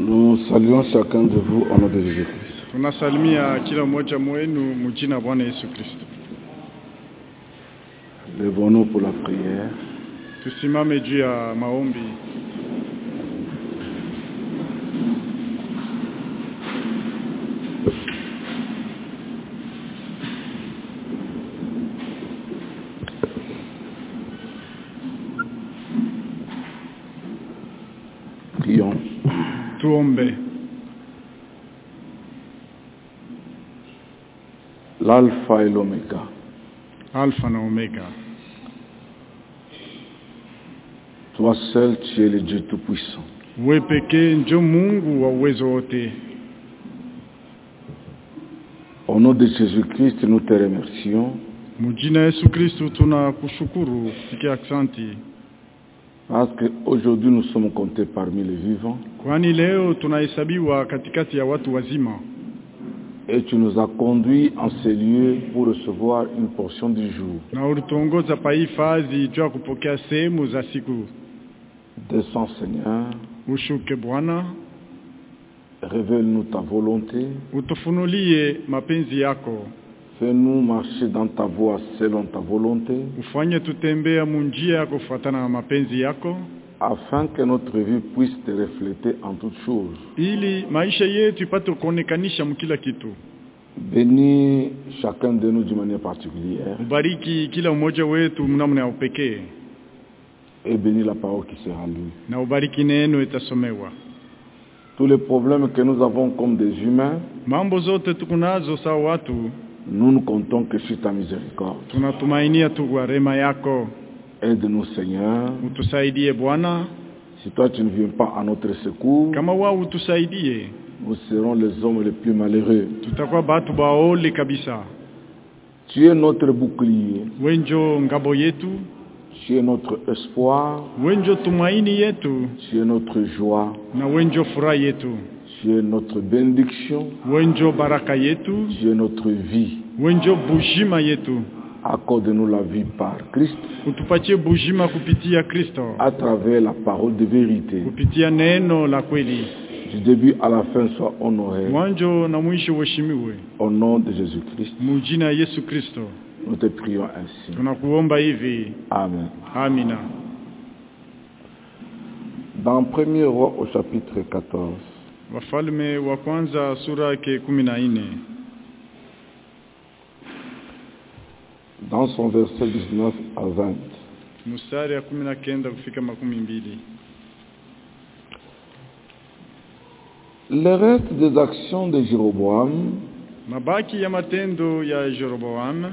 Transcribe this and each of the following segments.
Nous saluons chacun de vous au nom de Jésus-Christ. Tunasalimia kila mmoja mwenu mjina Bwana Yesu Kristo. Levons-nous pour la prière. Tusimame juu ya maombi. Prions. Tuombe. L'alpha et l'oméga. Alpha na Omega. Toi seul, tu es le Dieu Tout-Puissant. Wewe pekee ndio Mungu wa uwezo wote. Au nom de Jésus-Christ, nous te remercions. Mjina Yesu Kristo tunakushukuru, sikia asante. Parce qu'aujourd'hui, nous sommes comptés parmi les vivants. Kwani leo tunahesabiwa katikati ya watu wazima. Et tu nous as conduits en ces lieux pour recevoir une portion du jour. Na ulituongoza pa hifadhi juu ya kupokea sehemu za siku. Descends, Seigneur. Ushuke Bwana, Révèle-nous ta volonté. utufunulie mapenzi yako. Fais-nous marcher dans ta voie selon ta volonté. Ufanye tutembea munjia ya kufuatana na mapenzi yako. Afin que notre vie puisse te refléter en toutes choses. Ili maisha yetu ipate kuonekanisha mkila kitu. Bénis chacun de nous d'une manière particulière. Ubariki kila mmoja wetu mnamna ya upekee. Et bénis la parole qui sera lue. Na ubariki neno itasomewa. Tous les problèmes que nous avons comme des humains, Mambo zote tukunazo sawa watu, nous ne comptons que sur ta miséricorde. tunatumainia tu kwa rehema yako. Aide-nous, Seigneur. Utusaidie Bwana. Si toi tu ne viens pas à notre secours, Kama wao utusaidie, nous serons les hommes les plus malheureux. tutakuwa batu baole kabisa. Tu es notre bouclier. Wenjo ngabo yetu, Tu es notre espoir. wenjo tumaini yetu, Tu es notre joie. na wenjo furaha yetu. Tu es notre bénédiction. Wenjo baraka yetu, Tu es notre vie. wenjo bujima yetu. Accorde-nous la vie par Christ, Utupatie bujima kupitia Kristo, à travers la parole de vérité. kupitia neno la kweli. Du début à la fin, sois honoré. Mwanjo na mwisho uheshimiwe. Au nom de Jésus-Christ, Mujina ya Yesu Kristo nous te prions ainsi. tunakuomba hivi. Amen. Amina. Dans 1er Roi au chapitre 14, Wafalme wa kwanza sura yake 14. dans son verset 19 à 20, Mstari ya 19 kufika 12. le reste des actions de Jéroboam, Mabaki ya matendo ya Jeroboam,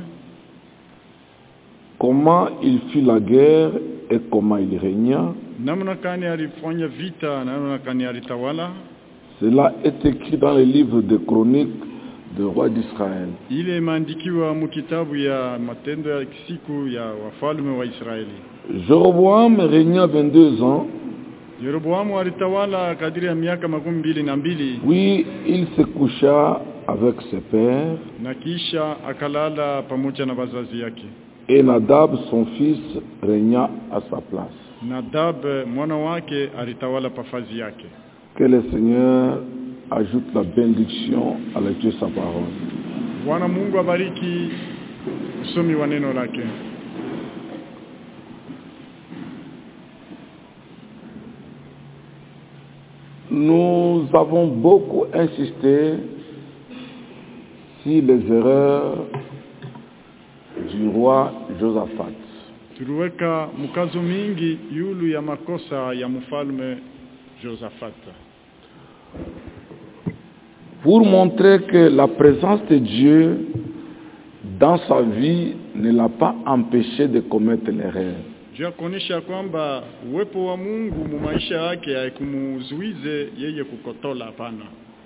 comment il fit la guerre et comment il régna, namna kani alifanya vita na namna kani alitawala, cela est écrit dans le livre des chroniques des rois d'Israël. ile imeandikiwa mu kitabu ya matendo ya siku ya wafalme wa Israeli. Jéroboam régna 22 ans. Jeroboam alitawala kadiri ya miaka 22. Oui, il se coucha avec ses pères, Na kisha akalala pamoja na wazazi yake. et Nadab, son fils, régna à sa place. Nadab mwana wake alitawala pafazi yake. Que le Seigneur ajoute la bénédiction à la lecture de sa parole. Bwana Mungu abariki usomi wa neno lake. Nous avons beaucoup insisté sur les erreurs du roi Josaphat. Tuliweka mkazo mingi yulu ya makosa ya mfalme Josaphat. Pour montrer que la présence de Dieu dans sa vie ne l'a pas empêché de commettre l'erreur. Jua kuonesha kwamba uwepo wa Mungu mu maisha yake haikumuzuize yeye kukotola, hapana.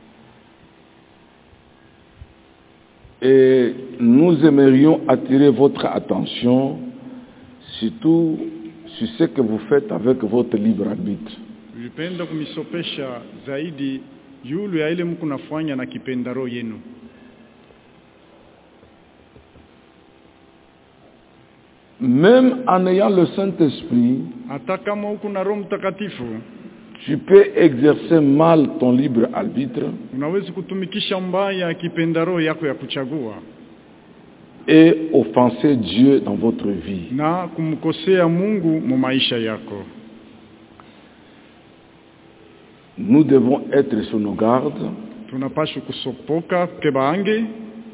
Et nous aimerions attirer votre attention surtout sur ce que vous faites avec votre libre arbitre. Tulipenda kumisopesha zaidi yulu ya ile mku nafanya na kipendaro yenu. Même en ayant le Saint-Esprit, Hata kama uko na Roho Mtakatifu, Tu peux exercer mal ton libre arbitre unaweza kutumikisha mbaya kipendaro yako ya kuchagua et offenser Dieu dans votre vie. na kumkosea Mungu mu maisha yako. Nous devons être sur nos gardes Tunapaswa kusopoka kebange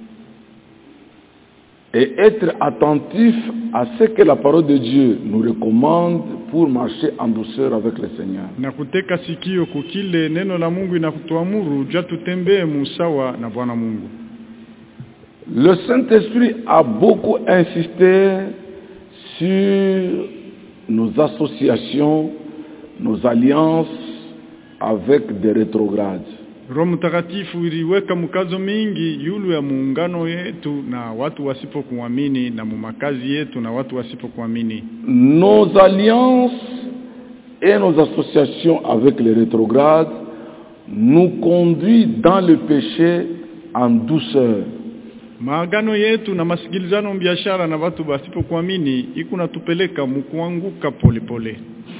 et être attentifs à ce que la parole de Dieu nous recommande pour marcher en douceur avec le Seigneur. na kuteka sikio kukile neno la Mungu inakutuamuru ja tutembee musawa na Bwana Mungu. Le Saint-Esprit a beaucoup insisté sur nos associations, nos alliances avec des rétrogrades. Roho Mtakatifu iliweka mkazo mingi yulu ya muungano yetu na watu wasipokuamini na mumakazi yetu na watu wasipokuamini. Nos alliances et nos associations avec les rétrogrades nous conduisent dans le péché en douceur. Maagano yetu na masikilizano biashara na watu wasipokuamini ikunatupeleka mkuanguka pole pole.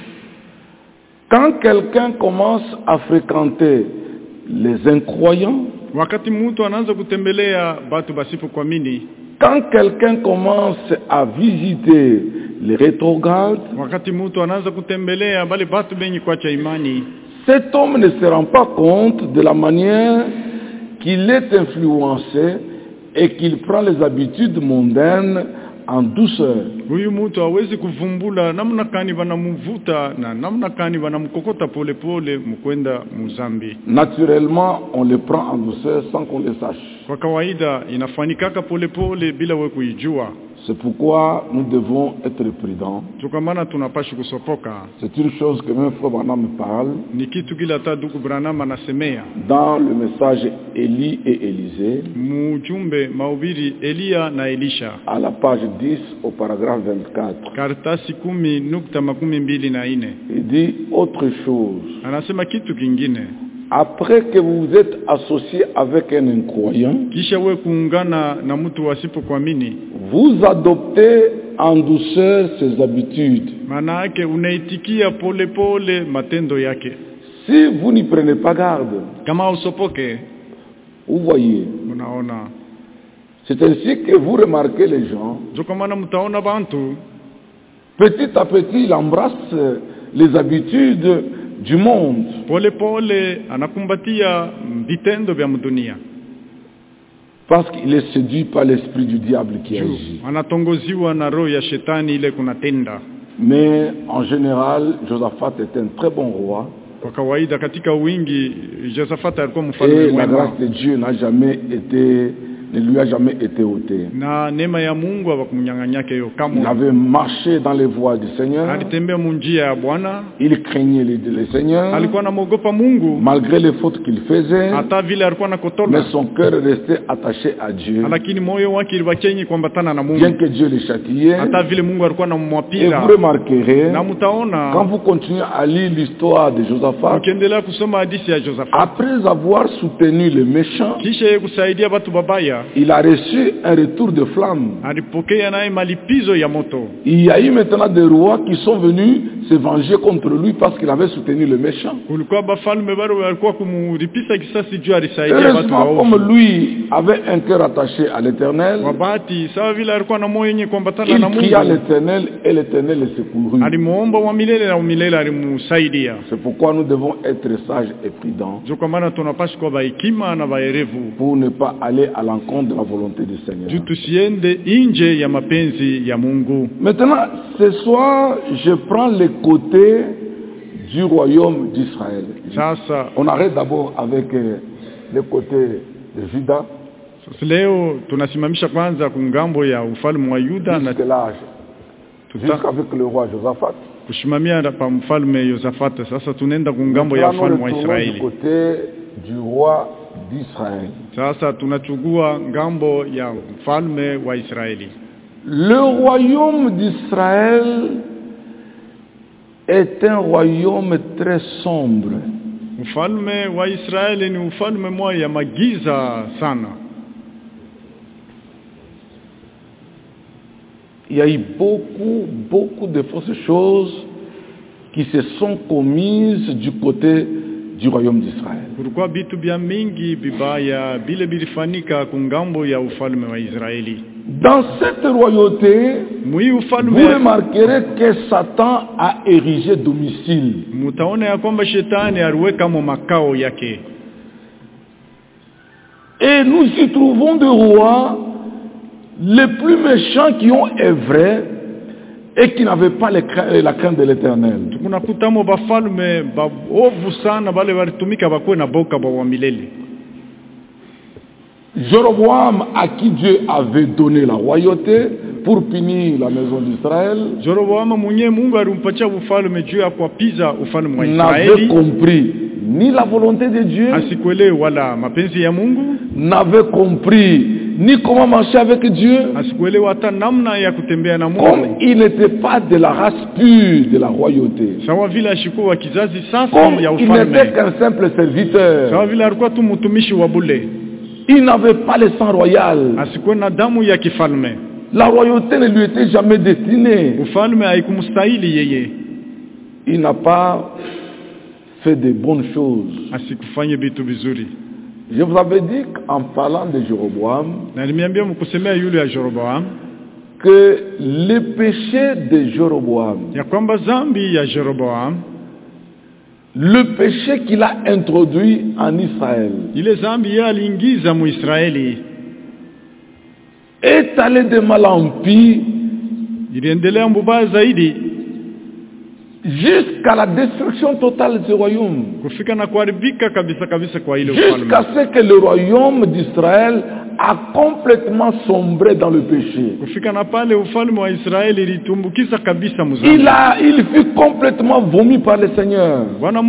Quand quelqu'un commence à fréquenter les incroyants, wakati mtu anaanza kutembelea watu wasipokuamini, quand quelqu'un commence à visiter les rétrogrades, wakati mtu anaanza kutembelea bale watu benye kuacha imani, cet homme ne se rend pas compte de la manière qu'il est influencé et qu'il prend les habitudes mondaines en douceur. Huyu mtu hawezi kuvumbula namna kani wanamuvuta na namna kani wanamkokota pole pole mkwenda muzambi. Naturellement, on le prend en douceur sans qu'on le sache. Kwa kawaida inafanikaka pole pole bila wewe kuijua. C'est pourquoi nous devons être prudents. Tukamana tunapaswa kusopoka. C'est une chose que même Frère Branham me parle. Ni kitu kila taduku Branham anasemea. Dans le message Élie et Élisée, mujumbe mahubiri Elia na Elisha, à la page 10 au paragraphe 24. Karatasi 10:24. Il dit autre chose. Anasema kitu kingine. Après que vous vous êtes associé avec un incroyant, kisha wewe kuungana na mtu wasipokuamini, vous adoptez en douceur ses habitudes. Maana yake unaitikia pole pole matendo yake. Si vous n'y prenez pas garde, kama usopoke, vous voyez, unaona, c'est ainsi que vous remarquez les gens. Jokamana mtaona bantu petit à petit il embrasse les habitudes du monde. Pole pole anakumbatia vitendo vya dunia. Parce qu'il est séduit par l'esprit du diable qui agit. Anatongoziwa na roho ya shetani ile kunatenda. Mais en général, Josaphat était un très bon roi. Kwa kawaida katika wingi Josaphat alikuwa mfalme mwema. Et la grâce de Dieu ne lui a jamais été ôtée. Na neema ya Mungu hakumnyang'anyake hiyo kamwe. Il avait marché dans les voies du Seigneur. Alitembea njia ya Bwana. Il craignait le Seigneur. Alikuwa anaogopa Mungu malgré les fautes qu'il faisait. Hata vile alikuwa anakotola. Mais son cœur restait attaché à Dieu. Lakini moyo wake ilibaki kuambatana na Mungu. Bien que Dieu le châtiait. Hata vile Mungu alikuwa anamwapira. Et vous remarquerez, na mtaona, quand vous continuez à lire l'histoire de Josaphat, ukiendelea kusoma hadithi ya Josaphat, après avoir soutenu les méchants, kisha kusaidia watu babaya, il a reçu un retour de flamme. Alipokea naye malipizo ya moto. Il y a eu maintenant des rois qui sont venus se venger contre lui parce qu'il avait soutenu le méchant. Kulikuwa bafalme bado walikuwa kumulipisa kisasi juu alisaidia watu heureusement, waovu. comme lui avait un cœur attaché à l'Éternel, wabati sawa vile alikuwa na moyo yenye kuambatana na il Mungu, pria l'Éternel et l'Éternel le secourut. alimuomba wa milele na milele alimsaidia. C'est pourquoi nous devons être sages et prudents Kwa maana tunapaswa kuwa hekima na waerevu pour ne pas aller à l'encontre de la volonté du Seigneur. juu tusiende nje ya mapenzi ya Mungu. Maintenant, ce soir, je prends le côté du royaume d'Israël. Sasa on arrête d'abord avec le côté de Juda. Leo tunasimamisha kwanza kungambo ya ufalme wa Yuda na jusqu'avec le roi Josaphat. Kushimamia pa mfalme Josaphat. Sasa tunaenda kungambo ya ufalme wa Israeli. Du côté du roi d'Israël. Sasa tunachukua ngambo ya mfalme wa Israeli. Le royaume d'Israël est un royaume très sombre. Ufalme wa Israeli ni ufalme moja ya magiza sana. Il y a eu beaucoup de fausses choses qui se sont commises du côté du royaume d'Israël. Kulikuwa bitu bya mingi bibaya bile bilifanyika kungambo ya ufalme wa Israeli. Dans cette royauté, vous remarquerez que Satan a érigé domicile. Mutaona ya kwamba shetani aliweka makao yake. Et nous y trouvons des rois les plus méchants qui ont œuvré et qui n'avaient pas la crainte de l'Éternel. Tunakutamo bafalme baovu sana bale walitumika bakwe na boka ba milele. Jéroboam, à qui Dieu avait donné la royauté pour punir la maison d'Israël, n'avait compris ni la volonté de Dieu, n'avait compris ni comment marcher avec Dieu, comme il n'était pas de la race pure de la royauté, comme il n'était qu'un simple serviteur. Il n'avait pas le sang royal. La royauté ne lui était jamais destinée. Il n'a pas fait de bonnes choses. Je vous avais dit en parlant de Jéroboam que le péché de Jéroboam, le péché qu'il a introduit en Israël, est allé de mal en pis jusqu'à la destruction totale du royaume, jusqu'à ce que le royaume d'Israël a complètement sombré dans le péché. Il fut complètement vomi par le Seigneur.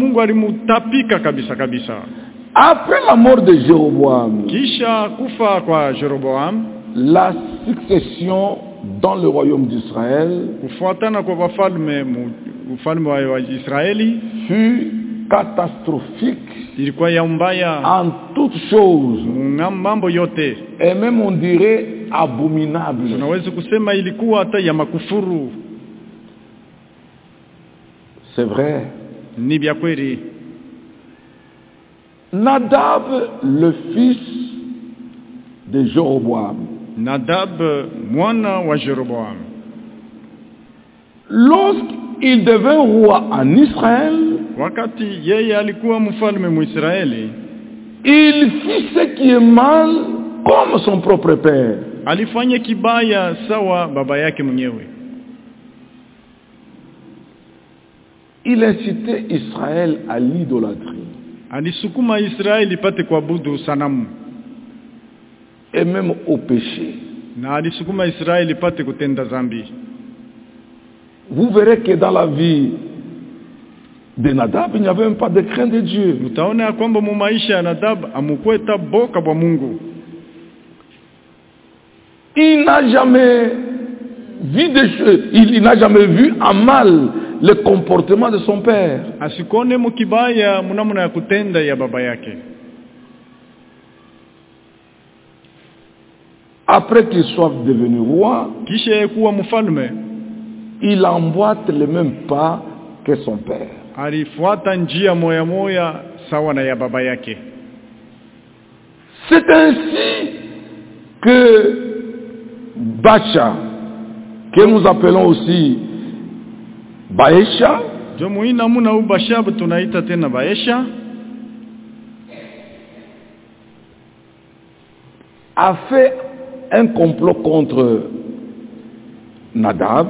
Après la mort de Jéroboam, la succession dans le royaume d'Israël fut catastrophique en toutes choses, et même on dirait abominable. C'est vrai. Nadab, le fils de Jéroboam, lorsqu'il devint roi en Israël, il fit ce qui est mal comme son propre père. Il incitait Israël à l'idolâtrie et même au péché. Vous verrez que dans la vie de Nadab, il n'y avait même pas de crainte de Dieu. Il n'a jamais vu des choses, il n'a jamais vu en mal le comportement de son père. Après qu'il soit devenu roi, il emboîte les mêmes pas que son père. C'est ainsi que Bacha, que nous appelons aussi Baesha, a fait un complot contre Nadab,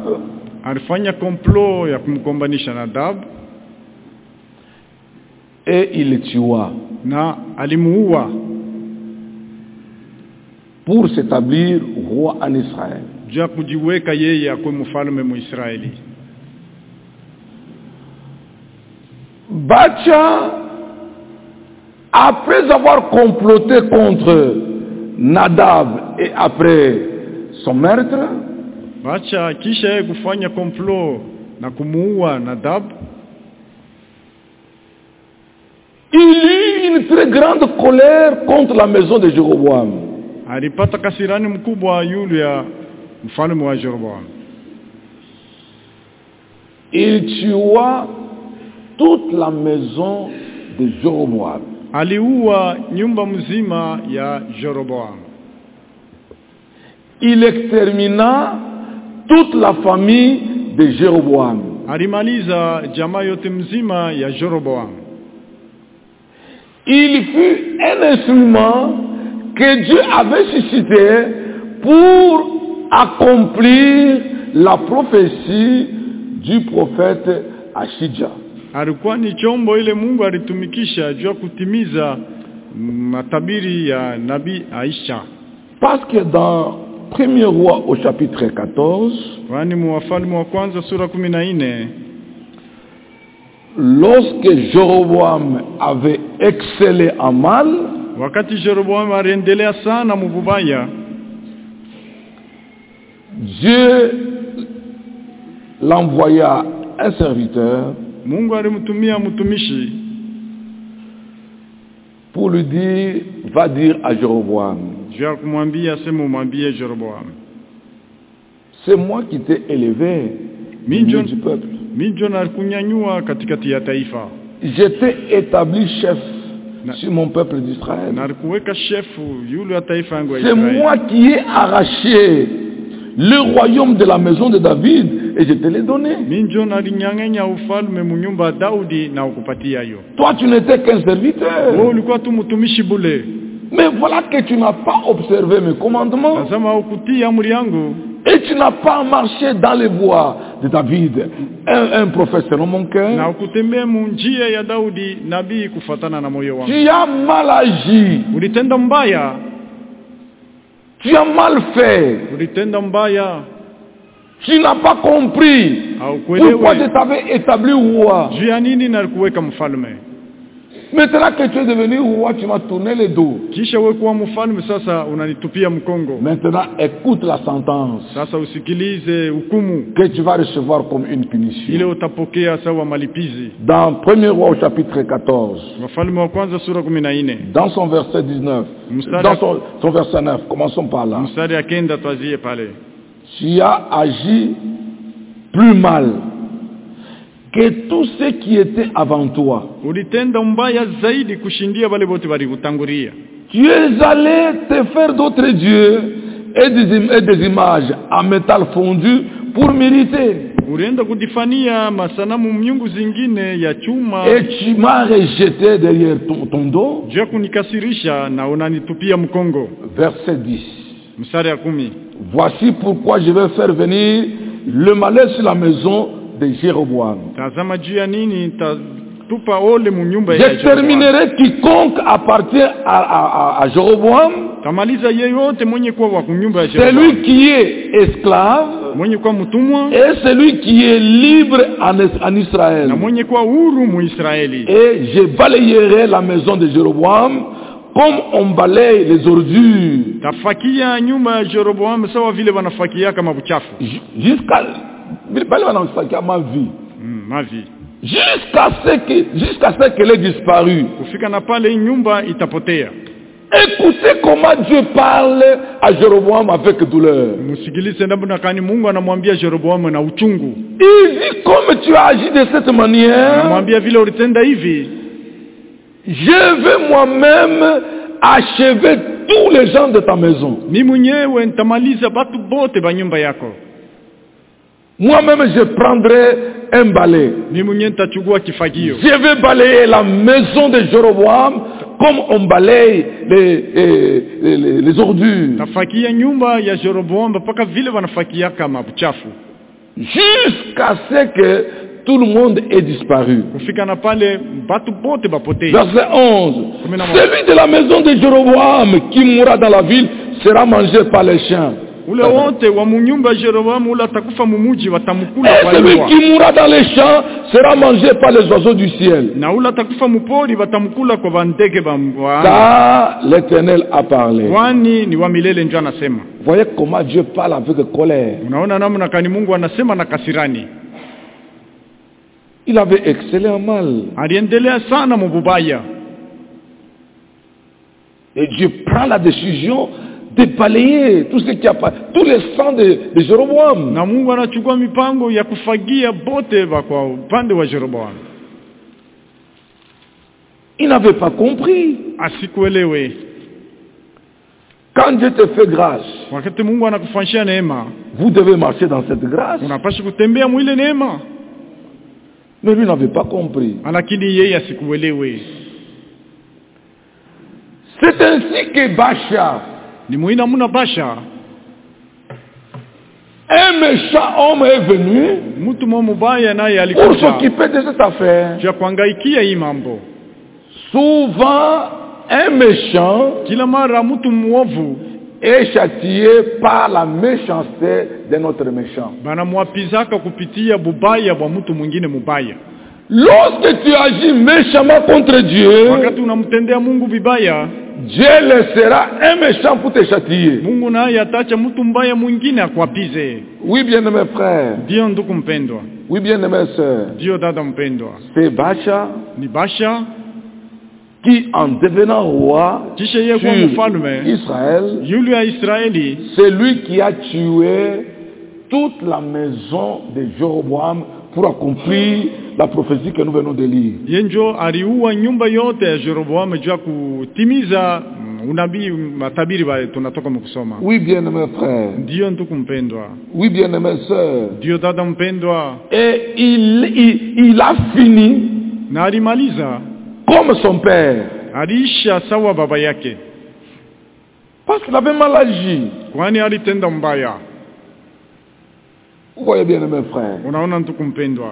et il le tua pour s'établir roi en Israël. Bacha, après avoir comploté contre Nadab et après son meurtre, il eut une très grande colère contre la maison de Jéroboam. Il tua toute la maison de Jéroboam. aliua nyumba mzima ya Jeroboam. Il extermina toute la famille de Jéroboam. Alimaliza jamaa yote mzima ya Jeroboam. Il fut un instrument que Dieu avait suscité pour accomplir la prophétie du prophète Ashija. Alikuwa ni chombo ile Mungu alitumikisha juu kutimiza matabiri ya nabii Aisha. Parce que dans 1er roi au chapitre 14, Wani Wafalme wa kwanza sura 14, lorsque Jéroboam avait excellé en mal, wakati Jeroboam aliendelea sana mubaya, Dieu l'envoya un serviteur Mungu alimtumia mtumishi pour lui dire, va dire à Jéroboam, juu kumwambia sema mwambie Jeroboam, c'est moi qui t'ai élevé du peuple. Minjo na kunyanyua katikati ya taifa. Je t'ai établi chef sur mon peuple d'Israël. Na kuweka chefu yule ya taifa yangu ya C'est Israeli. moi qui ai arraché le royaume de la maison de David et je te l'ai donné. Minjo na linyang'anya ufalme munyumba Daudi na ukupatia hiyo. Toi tu n'étais qu'un serviteur. Wewe ulikuwa tu mtumishi bule. Mais voilà que tu n'as pas observé mes commandements. Nasema ukutii amri yangu. Et tu n'as pas marché dans les voies de David, un prophète selon mon cœur. Na ukutembea njia ya Daudi nabii kufuatana na moyo wangu. Tu as mal agi. Ulitenda mbaya. Tu as mal fait. Ulitenda mbaya. Tu n'as pas compris pourquoi je t'avais établi roi. Juu ya nini na kuweka mfalme? Maintenant que tu es devenu roi, tu m'as tourné le dos. Kisha wewe kuwa mfalme sasa unanitupia mkongo. Maintenant écoute la sentence. Sasa usikilize hukumu que tu vas recevoir comme une punition. Ile utapokea sawa malipizi. Dans 1er roi au chapitre 14. Wafalme wa kwanza sura 14. Dans son verset 19. Dans son verset 9. Commençons par là. Mstari ya 9 twazie pale. Tu as agi plus mal que tous ceux qui étaient avant toi. Ulitenda mbaya zaidi kushindia wale wote walikutangulia. Tu es allé te faire d'autres dieux et des images en métal fondu pour mériter. Ulienda kujifanyia masanamu miungu zingine ya chuma. Et tu m'as rejeté derrière ton dos. Juu kunikasirisha na unanitupia mkongo. Verset 10. Mstari ya 10. Voici pourquoi je vais faire venir le malheur sur la maison de Jéroboam. Tazama juu ya nini tupa ole mu nyumba ya Je terminerai quiconque appartient à Jéroboam. Tamaliza yeyote mwenye kuwa wa nyumba ya Jéroboam. Celui qui est esclave mwenye kuwa mtumwa et celui qui est libre en Israël. Na mwenye kuwa huru mu Israeli. Et je balayerai la maison de Jéroboam comme on balaye les ordures. Tafakia nyumba ya Jeroboam sawa vile wanafakia kama buchafu. Jusqu'à ma vie. Ma vie. Jusqu'à ce qu'elle ait disparu. Kufika na pale nyumba itapotea. Écoutez comment Dieu parle à Jéroboam avec douleur. Musikilize namna kani Mungu anamwambia Jeroboam na uchungu. Il dit comme tu as agi de cette manière. Anamwambia vile ulitenda hivi. Je vais moi-même achever tous les gens de ta maison. Mimi mwenyewe nitamaliza watu wote ba nyumba yako. Moi-même je prendrai un balai. Mimi mwenyewe nitachukua kifagio. Je vais balayer la maison de Jéroboam comme on balaye les ordures. Tafakia nyumba ya Jeroboam mpaka vile wanafakia kama buchafu. Jusqu'à ce que tout le monde ait disparu. Kufika na pale watu wote bapotea. Verset 11. Celui de la maison de Jéroboam qui mourra dans la ville sera mangé par les chiens. Ule wote wa munyumba Jeroboam ula takufa mumuji watamkula kwa nyumba. Et celui qui mourra dans les champs sera mangé par les oiseaux du ciel. Na ula takufa mupori watamkula kwa bandege ba mbwa. Car l'Éternel a parlé. Kwani ni wa milele ndio anasema. Voyez comment Dieu parle avec colère. Unaona namna kani Mungu anasema na kasirani. Il avait excellé en mal. Aliendelea sana mubaya. Et Dieu prend la décision de balayer tout ce qui a pas, tous les sangs de Jéroboam. Na Mungu anachukua mipango ya kufagia bote kwa upande wa Jeroboam. Il n'avait pas compris. Asikuelewe. Quand Dieu te fait grâce, Wakati Mungu anakufanyia neema, vous devez marcher dans cette grâce. unapaswa kutembea mwile neema. Mais lui n'avait pas compris. Lakini yeye asikuelewe. C'est ainsi que Baasha, Ni muina muna Baasha, un méchant homme est venu mtu mubaya naye pour alikuja s'occuper de cette affaire. ya kuangaikia hii mambo. Souvent, un méchant Kila mara mtu muovu est châtié par la méchanceté de notre méchant. bana mwapizaka kupitia bubaya bwa mtu mwingine mubaya. Lorsque tu agis méchamment contre Dieu, Wakati unamtendea Mungu vibaya, Dieu laissera un méchant pour te châtier. Mungu naye atacha mtu mbaya mwingine akwapize. Oui, bien-aimés frères. Ndio ndugu mpendwa, Oui, bien-aimés sœurs. ndio dada mpendwa. C'est Baasha Ni Baasha qui, en devenant roi kisha yeye sur kwa mfalme Israël, yule ya Israeli, c'est lui qui a tué toute la maison de Jéroboam pour accomplir la prophétie que nous venons de lire. yenjo aliua nyumba yote ya Jeroboamu juu ya kutimiza unabii matabiri ba tunatoka mkusoma. Oui, bien-aimés frères. Ndio ndugu mpendwa, Oui, bien-aimés sœurs. ndio dada mpendwa, Et il a fini na alimaliza comme son père. aliisha sawa baba yake, Parce qu'il avait mal agi. kwani alitenda mbaya. Vous voyez bien, mes frères. Unaona ndugu mpendwa,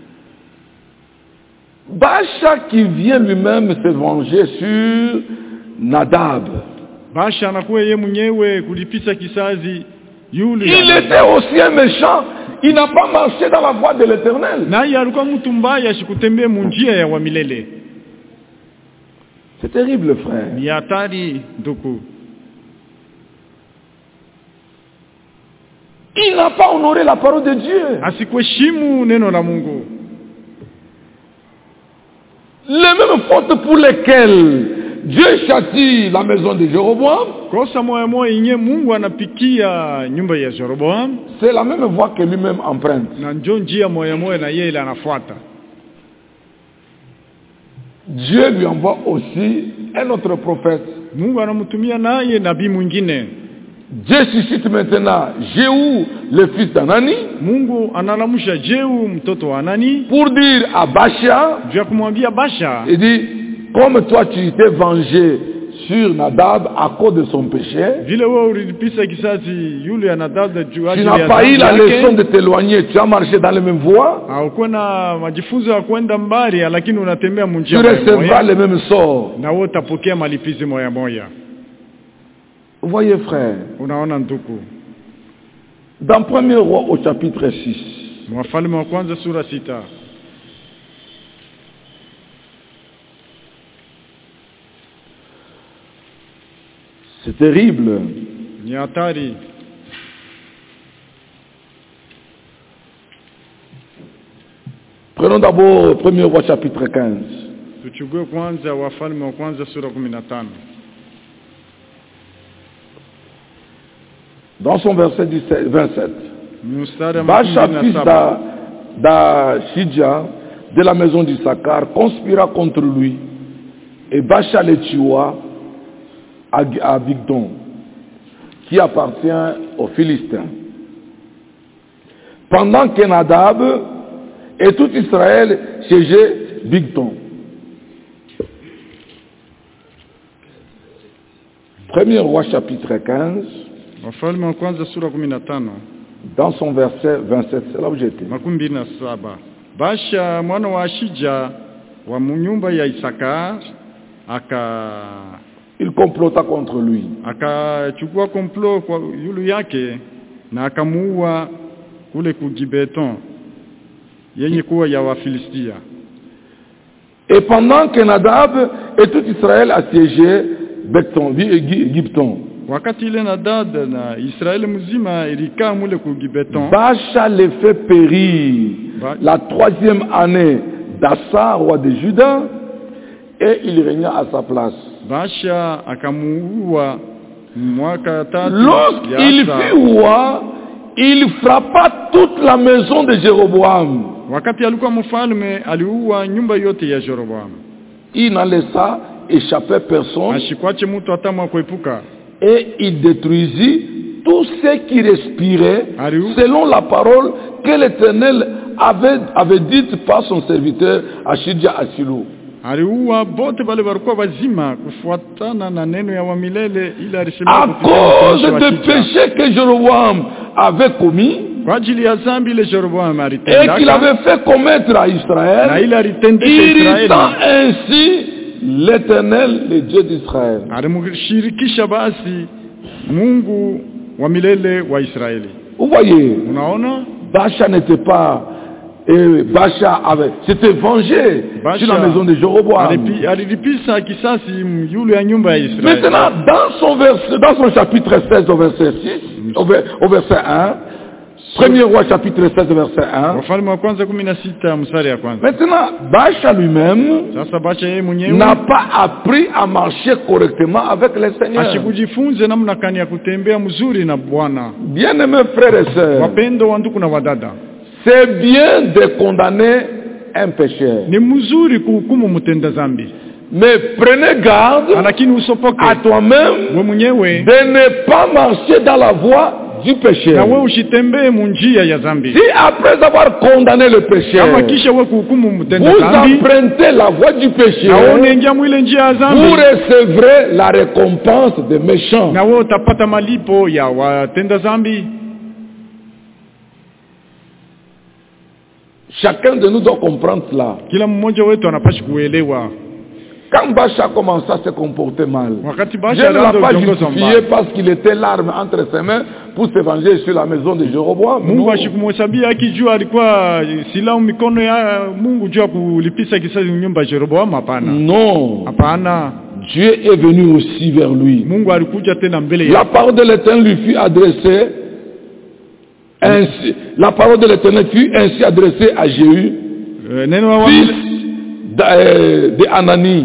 Baasha qui vient lui-même se venger sur Nadab. Baasha anakuwa yeye mwenyewe kulipisa kisazi yule. Il était aussi un méchant. Il n'a pas marché dans la voie de l'Éternel. naye alikuwa mtu mbaya, sikutembea munjia ya wa milele. C'est terrible, frère. Ni hatari ndugu. Il n'a pas honoré la parole de Dieu. Asikuheshimu neno la Mungu. Les mêmes fautes pour lesquelles Dieu châtie la maison de Jéroboam, Kosa moya moya yenye Mungu anapikia nyumba ya Jeroboam, c'est la même voie que lui-même emprunte. na njo njia moya moya na yeye anafuata. Dieu lui envoie aussi un autre prophète. Mungu anamtumia naye nabii mwingine. Dieu suscite maintenant Jéhu, le fils d'Anani, Mungu analamusha Jehu mtoto wa Anani pour dire à Baasha, juu ya kumwambia Baasha, il dit, comme toi tu t'es vengé sur Nadab à cause de son péché, vile wewe ulipisa kisasi yule anadada juu tu n'as pas eu la leçon de t'éloigner, tu as marché dans les mêmes voies, haukuwa na majifunzo ya kwenda mbali, lakini unatembea tu munjia recevras le même sort. na wewe utapokea malipizi moya moya. Vous voyez frère, Unaona ndugu, dans 1er Roi au chapitre 6, Wafalme wa kwanza sura 6. c'est terrible. Ni hatari. Prenons d'abord 1er Roi chapitre 15. Tuchukue kwanza Wafalme wa kwanza sura 15. Dans son verset 27. Mstari wa Baasha, fils 17. d'Ashidja, de la maison d'Issachar, conspira contre lui. Et Baasha le tua à Bigdon, qui appartient aux Philistins. Pendant que Nadab et tout Israël siégeaient Bigdon. 1er Roi chapitre 15. Wafalme wa kwanza sura 15. Dans son verset 27, c'est là où j'étais. 27. Baasha mwana wa Ashija wa nyumba ya Isakar Il complota contre lui. akachukua komplo kwa yulu yake na akamuua kule kugibeton yenye kuwa ya Wafilistia. Et pendant que Nadab et tout Israël assiégeaient Gibton, Wakati ile Nadab na Israeli mzima ilikaa mule kugibeton, Baasha les fait périr la 3e année d'Assa, roi de Juda, et il régna à sa place. Baasha akamuua mwaka 3 Lorsqu'il fut roi, il frappa toute la maison de Jéroboam. Wakati alikuwa mfalme aliua nyumba yote ya Jeroboam. il n'en laissa échapper personne, ashikwache mtu atamwa kuepuka, et il détruisit tout ce qui respirait Ariou. selon la parole que l'Éternel avait dite par son serviteur Ashidja Asilo. aliua bote wale walikuwa wazima kufuatana na neno ya milele ile alisema À cause des péchés que Jéroboam avait commis kwa ajili ya dhambi ile Jeroboam et alitenda qu'il avait fait commettre à na Israël, ile alitendesha irritant Israeli, ainsi l'Éternel, le Dieu d'Israël. alimshirikisha basi Mungu wa milele wa Israeli. Vous voyez, Unaona, Baasha n'était pas... Baasha s'était vengé sur la maison de Jéroboam. alilipisa kisasi yule ya nyumba ya Israeli. Maintenant, dans son chapitre 16 au verset 6, au verset 1, premier roi chapitre 16 au verset 1. Wafalme wa kwanza 16 mstari ya kwanza. Maintenant, Baasha lui-même Sasa Baasha yeye mwenyewe n'a pas appris à marcher correctement avec le Seigneur. ashikujifunze namna kani ya kutembea mzuri na Bwana. Bien-aimés frères et sœurs, Wapendo wa ndugu na wadada, c'est bien de condamner un pécheur. ni mzuri kuhukumu mtenda dhambi, Mais prenez garde lakini usopoke à toi-même wewe mwenyewe de ne pas marcher dans la voie du na pécheur. wewe usitembee munjia ya dhambi. Si après avoir condamné le pécheur, Kama kisha wewe kuhukumu mtenda vous dhambi empruntez la voie du na pécheur, wewe unaingia mwile njia ya vous dhambi, recevrez la récompense des méchants. na wewe utapata malipo ya watenda dhambi. Chacun de nous doit comprendre cela. Kila mmoja wetu anapaswa kuelewa Quand Baasha commence à se comporter mal, wakati Dieu Baasha ne l'a alianza pas kuongoza justifié mbaya, parce qu'il était l'arme entre ses mains pour se venger sur la maison de Jéroboam. Mungu Non. ashikumhesabia akijua alikuwa silaha mikono ya Mungu jua kulipisa kisasi nyumba ya Jeroboam. Hapana, Non. hapana, Dieu est venu aussi vers lui. Mungu alikuja tena mbele La ya parole de l'Éternel lui fut adressée ainsi. La parole de l'Éternel fut ainsi adressée à Jéhu, neno la fils wamilele, de Anani,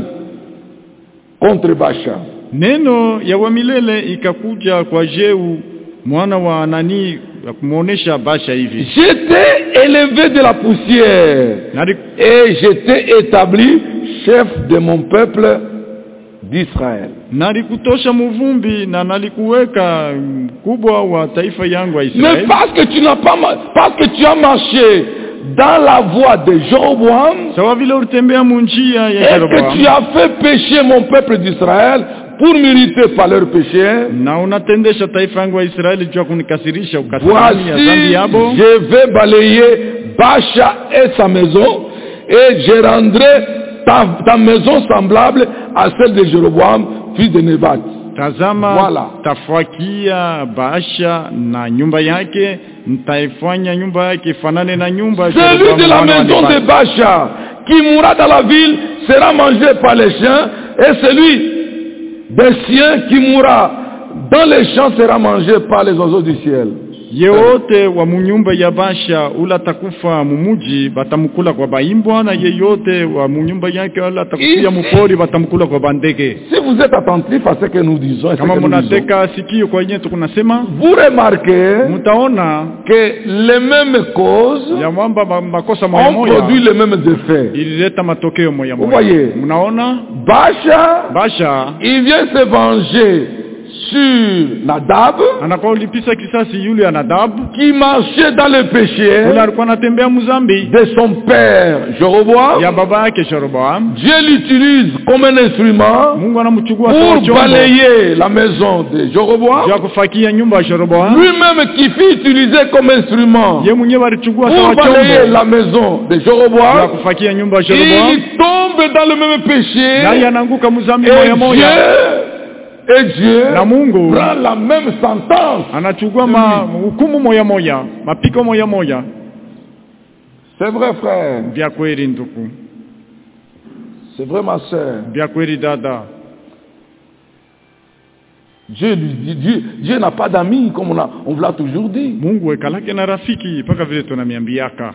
contre Baasha. neno ya wamilele ikakuja kwa Jehu mwana wa Anani kumuonesha Baasha hivi: J'étais élevé de la poussière et j'étais établi chef de mon peuple d'Israël. nalikutosha muvumbi na nalikuweka mkubwa wa taifa yangu wa Mais Israeli. parce que tu as marché dans la voie de Jéroboam Sawa vile ulitembea munjia ya et que Jeroboam tu as fait pécher mon peuple d'Israël pour mériter par leur péché, na unatendesha taifa yangu wa Israeli jua kunikasirisha ukatili ya dhambi voici, yabo, je vais balayer Baasha et sa maison et je rendrai ta maison semblable à celle de Jéroboam, fils de Nebat. tazama Voilà. tafuakia Baasha na nyumba yake, nitaifanya nyumba yake fanane na nyumba ya Celui Jeroboam de la mwana wa maison de Nebati. Baasha qui mourra dans la ville sera mangé par les chiens, et celui des siens qui mourra dans les champs sera mangé par les oiseaux du ciel. Yeyote wa munyumba ya Baasha ula takufa mumuji batamukula kwa baimbwa, na yeyote wa munyumba yake ula takufia mupori batamukula kwa bandege. Si vous êtes attentif à ce que nous disons, et ce Kama que nous disons, munateka sikio kwa yenye tukunasema, vous remarquez mutaona que les mêmes causes ya mwamba makosa moya ont produit moya les mêmes effets. ilileta matokeo moya Vous moya. voyez, Mnaona Baasha, Baasha il vient se venger sur Nadab, anakuwa ulipisa kisasi yule ya Nadab qui marchait dans le péché ule alikuwa anatembea muzambi de son père Jéroboam. ya baba yake Jeroboam. Dieu l'utilise comme un instrument Mungu anamchukua sawa pour chombo balayer la maison de Jéroboam. ya kufakia nyumba ya Jeroboam. Lui-même qui fut utilisé comme instrument Ye mwenyewe alichukua pour sawa balayer chombo la maison de ya Jéroboam. kufakia nyumba ya Jeroboam, Il tombe dans le même péché. naye anaanguka muzambi moya moya, Et Dieu na Mungu prend la même sentence. anachukua hukumu moya moya, mapiko moya moya. C'est vrai, frère. Vya kweli ndugu, C'est vrai, ma soeur. vya kweli dada. Dieu lui dit, Dieu n'a pas d'amis, comme on vous l'a toujours dit. Mungu ekalake na rafiki mpaka vile tunamiambiaka.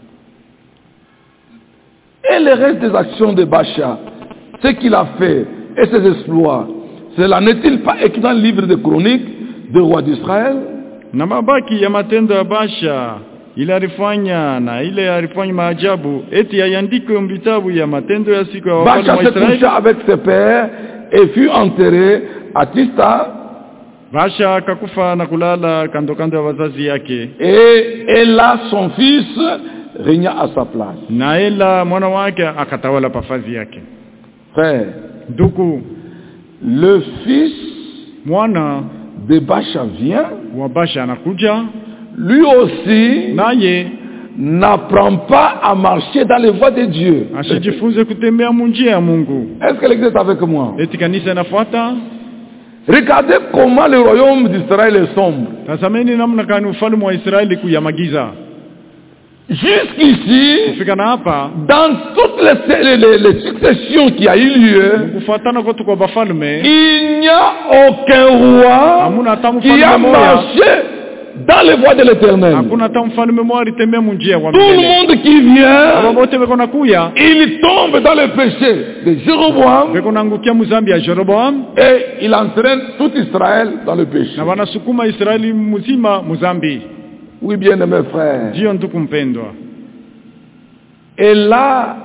Et le reste des actions de Baasha, ce qu'il a fait et ses exploits, cela n'est-il pas écrit dans le livre de Chroniques des rois d'Israël? Na mabaki ya matendo ya Baasha ile alifanya na ile alifanya maajabu eti yaandikwe mbitabu ya matendo ya siku ya wafalme wa Baasha se Israeli. coucha avec ses pères et fut enterré à Tista. Baasha akakufa na kulala kando kando ya wazazi yake. Et Ela, son fils, régna à sa place. Na Ela mwana wake akatawala pafazi yake. Frère, Ndugu, le fils mwana de Baasha vient, wa Baasha anakuja, lui aussi naye n'apprend pas à marcher dans les voies de Dieu. ashijifunze kutembea munjia ya Mungu. Est-ce que l'église est avec moi? Eti kanisa inafuata. Regardez comment le royaume d'Israël est sombre. Tazameni namna kani ufalme wa Israeli kuyamagiza. Jusqu'ici, Kufika na hapa, dans toutes les successions qui a eu lieu, kufuatana kwetu kwa bafalme, il n'y a aucun roi hamuna hata qui a mfalme moja, marché dans les voies de l'Éternel. hakuna hata mfalme moja alitembea munjia wa Tout le mbele. monde qui vient, Wote beko nakuya, il tombe dans le péché de Jéroboam beko nangukia muzambi ya Jeroboam, et il entraîne tout Israël dans le péché. na wanasukuma Israeli mzima muzambi. Oui, bien-aimés frères. Ndio ndugu mpendwa. Et là,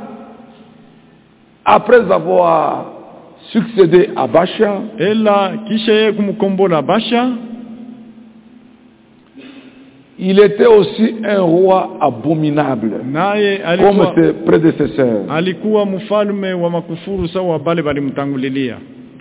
après avoir succédé à Baasha, Ela kisha yeye kumkombola Baasha, il était aussi un roi abominable, naye comme ses prédécesseurs. alikuwa mfalme wa makufuru sawa bale balimtangulilia.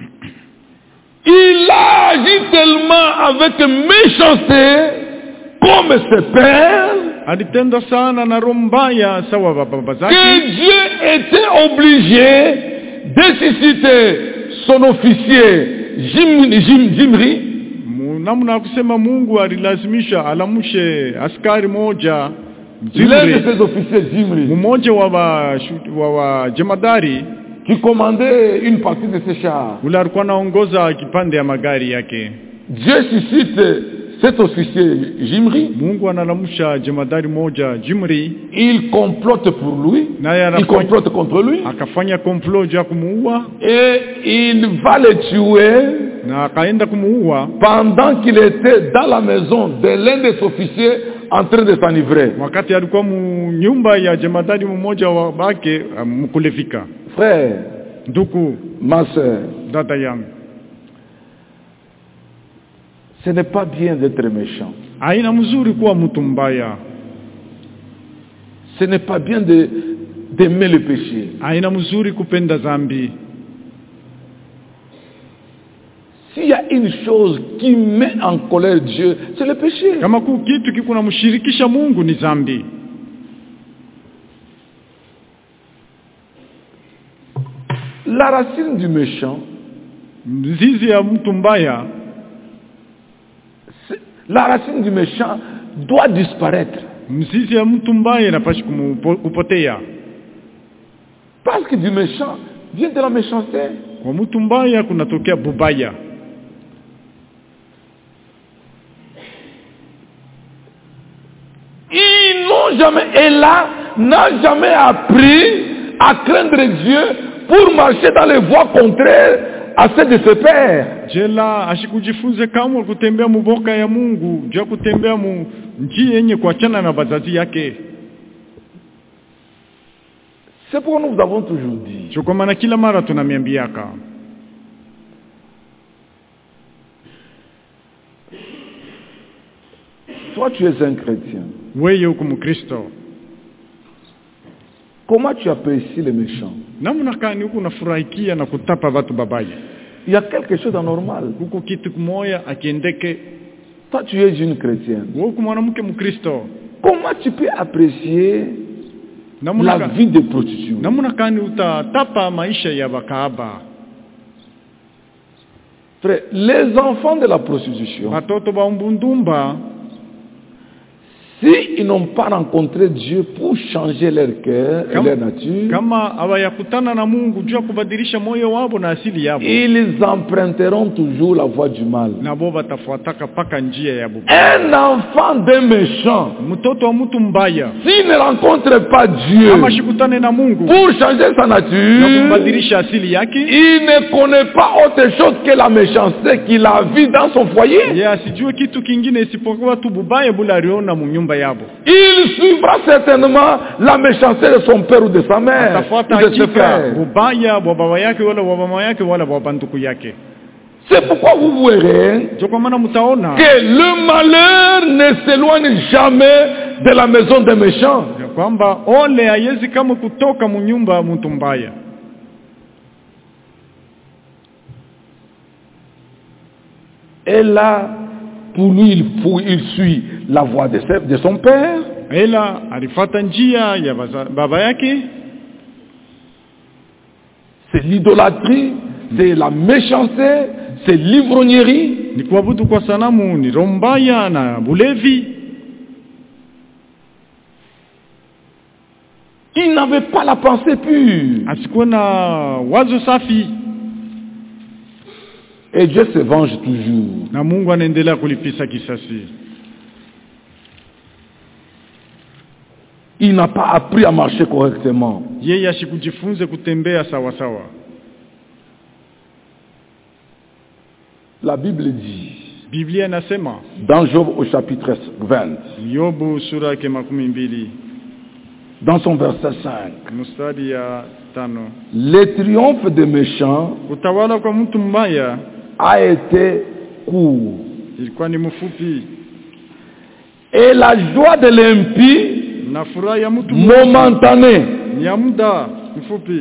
Il a agi tellement avec méchanceté, comme ses pères, Alitenda sana na roho mbaya sawa baba zake, que Dieu était obligé de susciter son officier Jimri, namna kusema Mungu alilazimisha alamushe askari moja l'un de Zimri, ses officiers Jimri, mmoja wa jemadari qui commandait une partie de ses chars. ule alikuwa anaongoza kipande ya magari yake. Dieu suscite cet officier Jimri, Mungu analamusha jemadari moja Jimri, il complote pour lui, naye il complote contre lui, akafanya complot ya kumuua, et il va le tuer na akaenda kumuua pendant qu'il était dans la maison de l'un des officiers en train de s'enivrer. wakati alikuwa mu nyumba ya jemadari mmoja wa bake mkulefika. Frère, Ndugu, ma soeur, dada yangu, ce n'est pas bien d'être méchant. haina mzuri kuwa mtu mbaya, Ce n'est pas bien d'aimer le péché. haina mzuri kupenda zambi. S'il y a une chose qui met en colère Dieu, c'est le péché. Kama kitu kikuna mshirikisha Mungu ni zambi. La racine du méchant, Mzizi ya mtu mbaya, la racine du méchant doit disparaître. mzizi ya mtu mbaya inapaswa kupotea. Parce que du méchant vient de la méchanceté. Kwa mtu mbaya kunatokea bubaya. Ils n'ont jamais, et là, n'a jamais appris à craindre Dieu pour marcher dans les voies contraires à celles de ses pères. Jela ashikujifunze kama kutembea muboka ya Mungu, jua kutembea mu njia yenye kuachana na bazazi yake. C'est pourquoi nous vous avons toujours dit, Kwa maana kila mara tunamiambiaka, toi tu es un chrétien. wewe uko Mkristo. Comment tu apprécies les méchants? Namna kani huko unafurahikia na kutapa watu babaya? Il y a quelque chose d'anormal. Huko kitu kimoya akiendeke, Toi tu es une chrétienne. wewe uko mwanamke Mkristo. Comment tu peux apprécier Namna la vie de prostitution? namna kani utatapa maisha ya bakaba? Frère, les enfants de la prostitution, Watoto ba umbundumba, s'ils n'ont pas rencontré Dieu pour changer leur cœur et leur nature, kama hawayakutana na Mungu jua kubadilisha moyo wao na asili yao, ils emprunteront toujours la voie du mal. na bo batafuataka paka njia ya bubu. Un enfant d'un méchant, Mtoto wa mtu mbaya s'il ne rencontre pas Dieu kama shikutane na Mungu pour changer sa na nature, kumbadilisha asili yake, il ne connaît pas autre chose que la méchanceté qu'il a vue dans son foyer. yeye asijue kitu kingine isipokuwa tu bubaya bula aliona mu nyumba munyumba yabo. Il suivra certainement la méchanceté de son père ou de sa mère, Atafuata ou de ses hakika frères. ubaya wa baba yake wala wa mama yake wala wa banduku yake. C'est pourquoi vous verrez Ndio kwa maana mtaona que le malheur ne s'éloigne jamais de la maison des méchants. ya kwamba ole haiwezi kama kutoka munyumba ya mtu mbaya. Et là, pour lui, il suit la voie de son père. Ela alifuata njia ya baba yake. C'est l'idolâtrie, c'est la méchanceté, c'est l'ivrognerie. Ni kuabudu kwa sanamu, ni rombaya na bulevi. Il n'avait pas la pensée pure. Asikuwa na wazo safi. Et Dieu se venge toujours. Na Mungu anaendelea kulipisa kisasi. Il n'a pas appris à marcher correctement. Yeye ashikujifunze kutembea sawa sawa. La Bible dit, Biblia inasema dans Job au chapitre 20, Yobu sura yake 12 dans son verset 5, mstari ya 5, le triomphe des méchants utawala kwa mtu mbaya a été court, ilikuwa ni mfupi, et la joie de l'impie na furaha ya mtu momentanée. ni ya muda mfupi.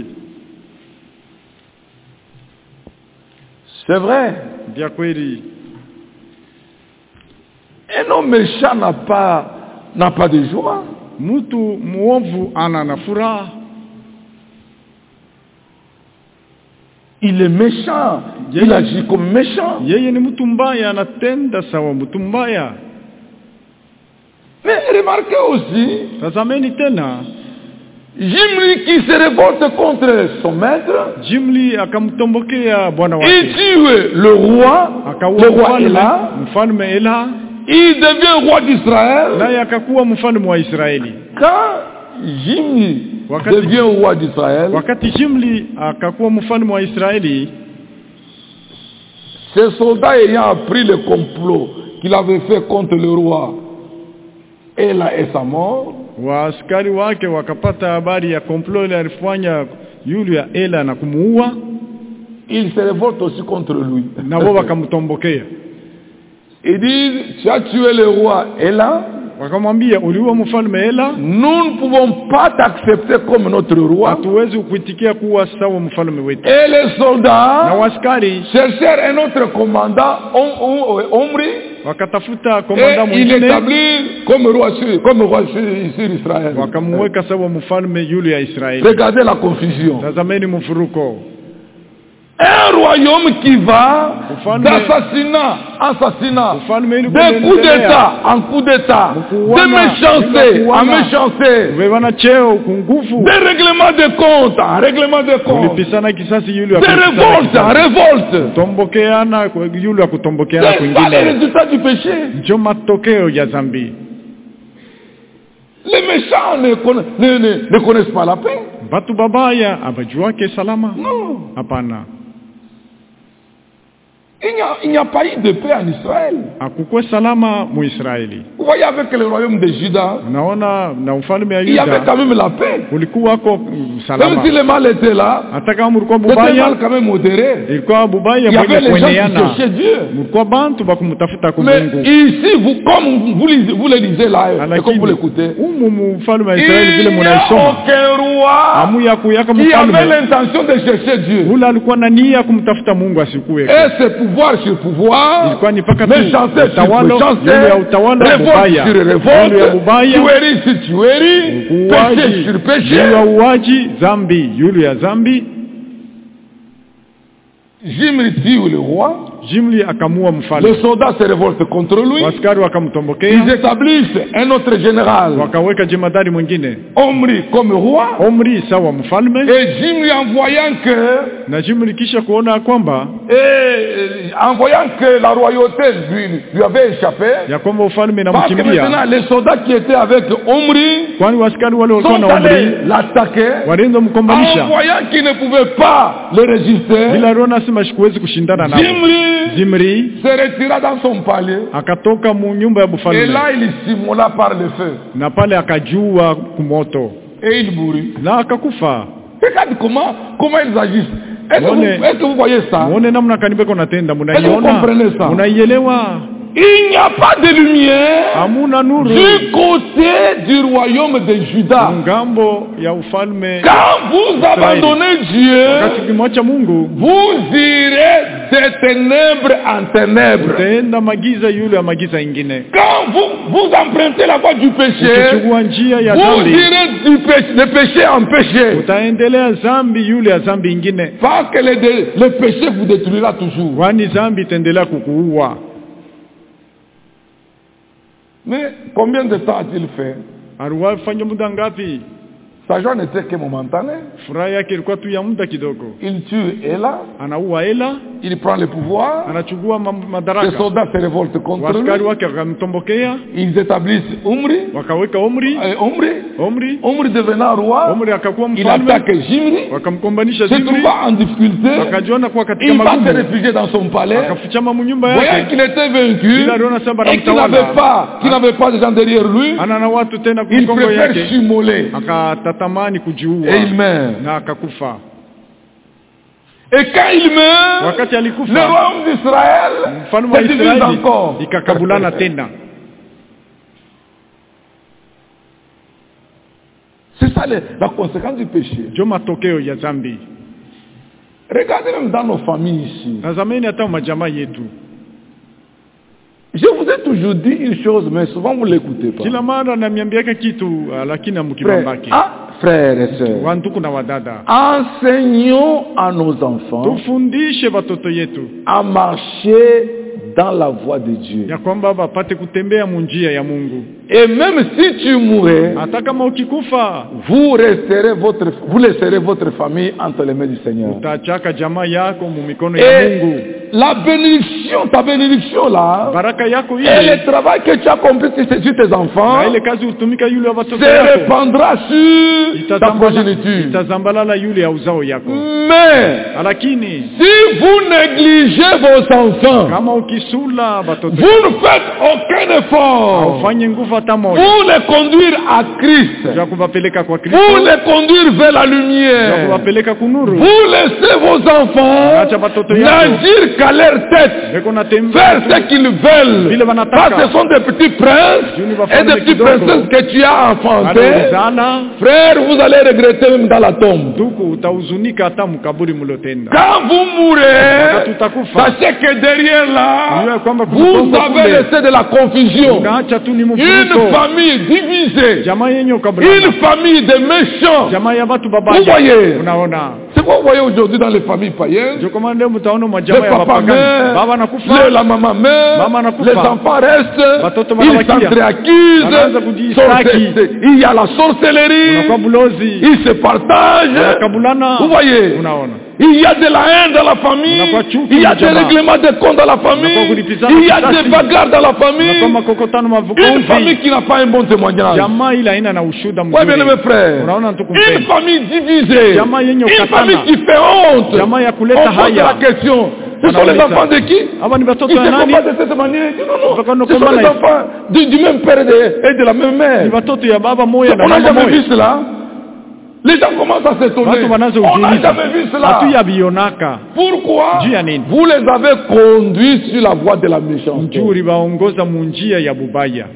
C'est vrai. Ndio kweli. Un homme méchant n'a pas de joie. Mtu muovu ana na furaha. Il est méchant. Il agit comme méchant. Yeye ni mtu mbaya, anatenda sawa mtu mbaya. Mais remarquez aussi, Tazameni tena, Jimri qui se révolte contre son maître, Jimli akamtombokea bwana il wake. tue le roi Ela, mfalme Ela, il devient roi d'Israël. naye akakuwa mfalme wa Israeli. Quand Jimri devient roi d'Israël, Wakati Jimli akakuwa mfalme wa Israeli, ces soldats ayant appris le complot qu'il avait fait contre le roi Ela et sa mort, waaskari wake wakapata habari ya komplo ile alifanya yule ya Ela na kumuua, il se révolte aussi contre lui. na wao wakamtombokea. Ils disent, tu as tué le roi Ela, Wakamwambia, uliua mfalme Ela, nous ne pouvons pas t'accepter comme notre roi. hatuwezi kuitikia kuwa sawa mfalme wetu. Et les Na soldats waskari cherchèrent un autre commandant, Omri, wakatafuta komanda et il mwingine, établit comme roi sur Israël. wakamuweka sawa mfalme yule ya Israeli. Regardez la confusion. Tazameni mfuruko. Un royaume qui va Ufalme- d'assassinat en assassinat, Ufalme ili de coup kuendelea. d'état en coup d'état, de Mkuwana, méchanceté ili en kuwana. méchanceté, Kubebana cheo kungufu, de règlement de compte en règlement de compte, kulipisana kisasi yule de ya kulipisana révolte en kisasi. révolte. Tombokeana yule ya kutombokeana C'est pas le kwingine. résultat du péché. Ndio matokeo ya dhambi. Les méchants ne connaissent pas la paix. Batu babaya abajuake salama? Non. Hapana. Il n'y a pas eu de paix en Israël. Hakukwe salama mu Israeli. Vous voyez avec le royaume de Juda, Unaona na ufalme ya il y avait Yuda quand même la paix. ulikuwako Même salama. si le mal était là, Hata kama mulikuwa c'était un bubaya, mal quand même modéré. ilikuwa bubaya Il y avait mwenye les gens qui kueneana. cherchaient Dieu. Mulikuwa bantu bakumutafuta kwa Mais Mungu. ici, comme vous le lisez là, et comme vous l'écoutez, umu mfalme wa il Israeli vile n'y a munaisoma, aucun roi amu ya kuyaka qui avait mfalme l'intention de chercher Dieu. ule alikuwa na nia kumtafuta Mungu asikuwe. Et c'est pouvoir sur pouvoir, Ilikuwa ni paka tu méchanceté sur utawala, méchanceté, yule ya utawala révolte mubaya, sur yule ya révolte, mubaya, tuerie sur tuerie, péché uwaji sur yule péché. ya uwaji, zambi yule ya zambi. Jimri tue le roi, Jimli akamua les mfalme, soldats se révoltent contre lui, waskari ils wakamtombokea, établissent un autre général, wakaweka jemadari mwingine Omri comme roi, Omri sawa mfalme. et Jimri envoyant que Na Jimli kisha kuona kwamba la royauté lui avait échappé, ya kwamba ufalme parce que inamkimbia, maintenant les soldats qui étaient avec Omri kwani waskari wale walikuwa sont na allés Omri l'attaquer, walienda en mkombanisha, voyant qu'ils ne pouvaient pas le résister. bila Rona sema sikuwezi kushindana nao. Jimri Zimri se retira dans son palais. akatoka mu nyumba ya Et bufalme là, il simula par le feu. na pale akajua kumoto Et il mourut. na akakufa. Regarde comment ils agissent. Est-ce que vous voyez ça? Muone namna kanibeko natenda, Est-ce que vous munaiona, comprenez ça? munaielewa. Il n'y a pas de lumière Hamuna nuru du côté du royaume de Juda. ngambo ya ufalme. Quand vous abandonnez Dieu, Wakati ukimwacha Mungu vous irez de ténèbres en ténèbres. utaenda magiza yule ya magiza ingine. Quand vous empruntez la voie du péché, Ukichukua njia ya vous dhambi irez de péché en péché. utaendelea zambi yule ya zambi ingine, Parce que le péché vous détruira toujours. kwani zambi itaendelea kukuua. Mais combien de temps a-t-il fait? Aliwafanya muda ngapi? Sa joie n'était que momentanée. Furaha yake ilikuwa tu ya muda kidogo. Il tue Ela, Anaua Ela, il prend le pouvoir, anachukua les madaraka. soldats se révoltent contre Waskari lui, wake wakamtombokea, ils établissent Omri, wakaweka Omri. Omri devenant roi, Omri akakuwa il mfalme, attaque Jimri, wakamkombanisha se Zimri, trouva en difficulté, wakajiona kuwa katika il va se magumu, réfugier dans son palais, akafichama munyumba voyant yake. qu'il était vaincu Ila aliona saba et qu'il anamtawala, n'avait pas de gens derrière lui, ana na watu tena il kukongo préfère yake, s'immoler akatatamani kujiua et il meurt. na akakufa. Et quand il meurt, Wakati le alikufa, royaume d'Israël mfalme wa se divise Israeli encore. ikakabulana tena. C'est ça la conséquence du péché. Jo matokeo ya zambi. Regardez même dans nos familles ici. Tazameni hata majamaa yetu. Je vous ai toujours dit une chose, mais souvent vous ne l'écoutez pas. Kila mara namiambiaka kitu lakini Frères, amukibambaki. frères et sœurs, Wanduku na wadada. enseignons à nos enfants Tufundishe watoto yetu à marcher dans la voie de Dieu. ya kwamba bapate kutembea munjia ya Mungu. Et même si tu mourais, Hata kama ukikufa, vous laisserez votre famille entre les mains du Seigneur. utachaka jamaa yako mu mikono ya Et Mungu. la bénédiction, ta bénédiction là, Baraka yako et ile le travail que tu as accompli sur tes enfants na ile kazi utumika yule wa watoto se yako répandra sur ta progéniture. itazambalala yule ya uzao yako. Mais Lakini si vous négligez vos enfants, kama ukisula watoto vous ne faites aucun effort ufanye nguvu hata moja pour les conduire à Christ, ya kuwapeleka kwa Kristo, pour les conduire vers la ya lumière. kuwapeleka kunuru. Vous laissez vos enfants Acha watoto yako n'agir qu'à leur tête, beko natembea faire ce qu'ils veulent. vile Parce wanataka. que ce sont des petits princes et des petites princesses que tu as enfantés. Alizana Frère, vous allez regretter même dans la tombe. duku utahuzunika hata mkaburi mlotenda. Quand vous mourrez, Wakati utakufa, sachez que derrière là, Ujue kwamba vous kulikongo avez kule, laissé de la confusion. unaacha tu ni Une mfuriko. famille divisée. Jamaa yenye Une ukabulana. famille de méchants. Jamaa ya watu Vous babaya. voyez, Unaona? c'est quoi vous voyez aujourd'hui dans les familles païennes? Jo kama leo mtaona Le majamaa ya papa wapagani. Baba meurt, nakufa. la maman meurt, Mama anakufa. les enfants restent, Watoto ils wanabakia. s'entreaccusent, Wanaanza kujishtaki. il y a la sorcellerie, Unakuwa bulozi. ils se partagent. Wanakabulana. Vous voyez, Unaona? il y a de la haine dans la famille, Unakuwa chuki il y a na des jamaa. règlements de compte dans la famille, Unakuwa kulipizana il y a kisasi. des bagarres dans la famille. Unakuwa makokotano Une mavukonzi. famille qui n'a pas un bon témoignage. Jamaa ila haina na ushuda Oui, bien mzuri. mes frères. Unaona tu Une kumpenda. famille divisée. Jamaa yenye Une ukatana. famille qui fait honte. Jamaa ya On kuleta pose haya. la question. Ce sont les Wanauliza. enfants de qui? Hapa ni Ils watoto ne ya se nani? comportent de cette manière. Mpaka Non, ce sont wanakombana les hivi. enfants du même père et de la même Ni mère. watoto ya baba moja na On n'a mama jamais vu moja. cela. Les gens commencent à s'étonner. Watu wanaanza On n'a kujiuliza. jamais vu cela. Hatu ya bionaka. Pourquoi Juu ya nini? vous les avez conduits sur la voie de la méchanceté? Mjuri waongoza munjia ya bubaya.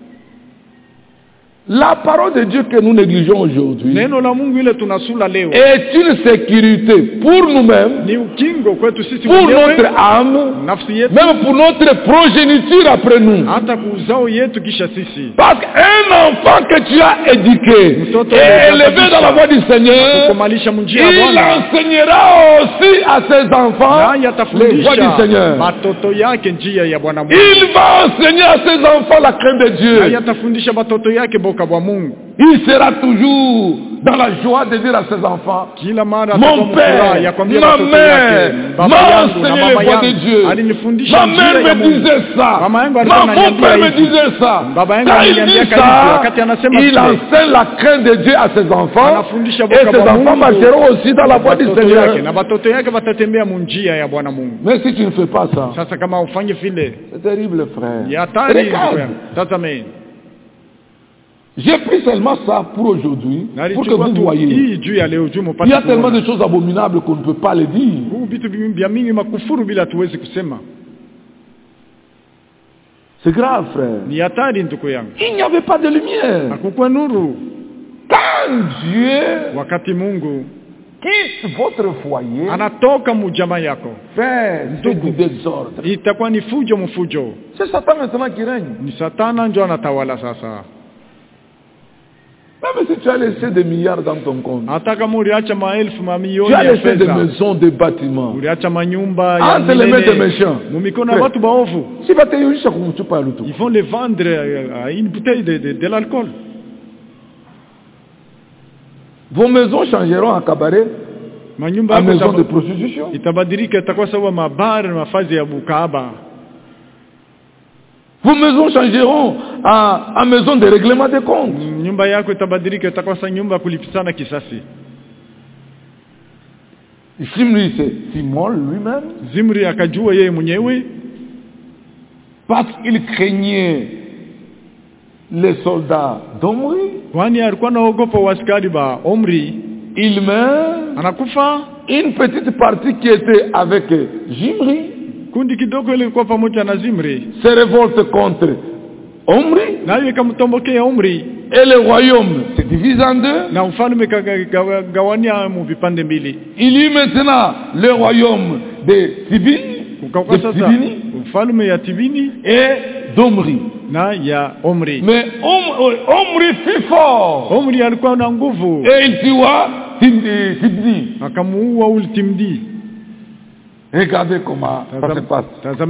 La parole de Dieu que nous négligeons aujourd'hui Neno la Mungu ile tunasula leo est une sécurité pour nous-mêmes, ni ukingo kwetu sisi pour wenyewe, notre âme, nafsi yetu, même pour notre progéniture après nous. hata kuuzao yetu kisha sisi. Parce qu'un enfant que tu as éduqué Mtoto et élevé uliyefundisha, dans la voie du Seigneur, Kukomalisha munjia ya il Bwana, enseignera aussi à ses enfants naye les voies atafundisha du Seigneur. watoto yake njia ya Bwana Mungu. Il va enseigner à ses enfants la crainte de Naye Dieu. atafundisha watoto yake boka bwa Mungu. Il sera toujours dans la joie de dire à ses enfants, Kila mara mon père, ma mère m'a enseigné les voies de Dieu. Ma mère me disait ça. Mon père me disait ça. Quand il dit ça, il enseigne la crainte de Dieu à ses enfants. Et ses enfants marcheront aussi dans la voie du Seigneur. Mais si tu ne fais pas ça, c'est terrible, frère. Regarde. J'ai pris seulement ça pour aujourd'hui, pour que vous voyez. Il y a tellement de choses abominables qu'on ne peut pas les dire. C'est grave, frère. Il n'y avait pas de lumière. Quand Dieu quitte votre foyer, fait du désordre. C'est Satan maintenant qui règne. Même si tu as laissé des milliards dans ton compte, tu as laissé des maisons, des bâtiments, entre les mains des méchants. Ils vont les vendre à une bouteille de l'alcool. Vos maisons changeront en cabaret, en maison de prostitution. Vos maisons changeront en maison de règlement des comptes. Zimri, c'est Simon lui-même. Parce qu'il craignait les soldats d'Omri. Il meurt. Une petite partie qui était avec Zimri se révolte contre Omri. Et le royaume se divise en deux. Il y a maintenant le royaume de Tibini et d'Omri. Mais Omri fut fort. Et il tua Tibni. Regardez comment ça se passe.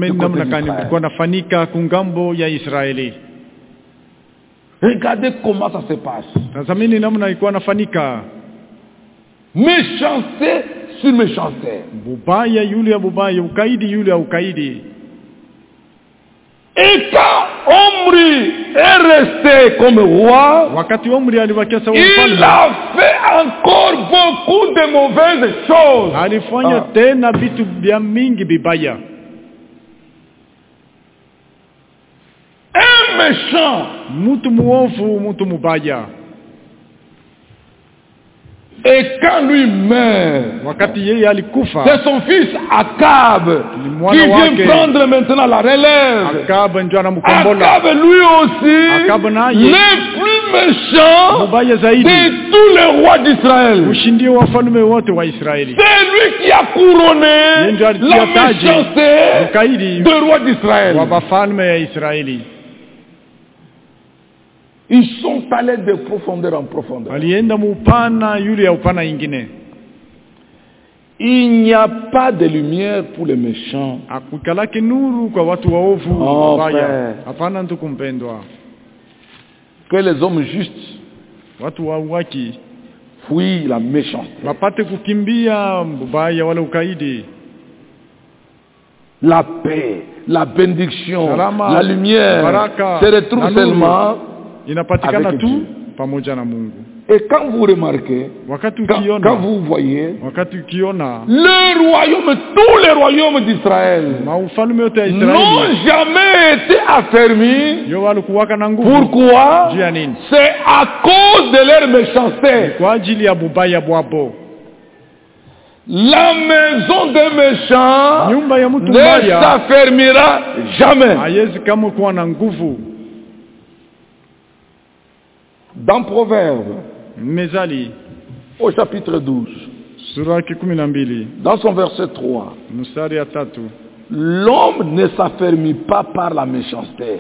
Regardez comment ça se passe. Méchanceté sur méchanceté. Et quand Omri est resté comme roi, il a fait encore beaucoup de mauvaises choses. Un méchant, et quand lui meurt, c'est son fils Akab qui vient prendre maintenant la relève. Akab lui aussi n'est plus méchant de tous les rois d'Israël. C'est lui qui a couronné la méchanceté de roi d'Israël. Ils sont allés de profondeur en profondeur. Il n'y a pas de lumière pour les méchants. Oh, frère. Que les hommes justes fuient la méchanceté. La paix, la bénédiction, la lumière se retrouvent seulement avec Dieu. Et quand vous remarquez, quand vous voyez, le royaume, tous les royaumes d'Israël n'ont jamais été affermis. Pourquoi? C'est à cause de leur méchanceté. La maison des méchants ne s'affermira jamais. Dans Proverbe, au chapitre 12, dans son verset 3, l'homme ne s'affermit pas par la méchanceté.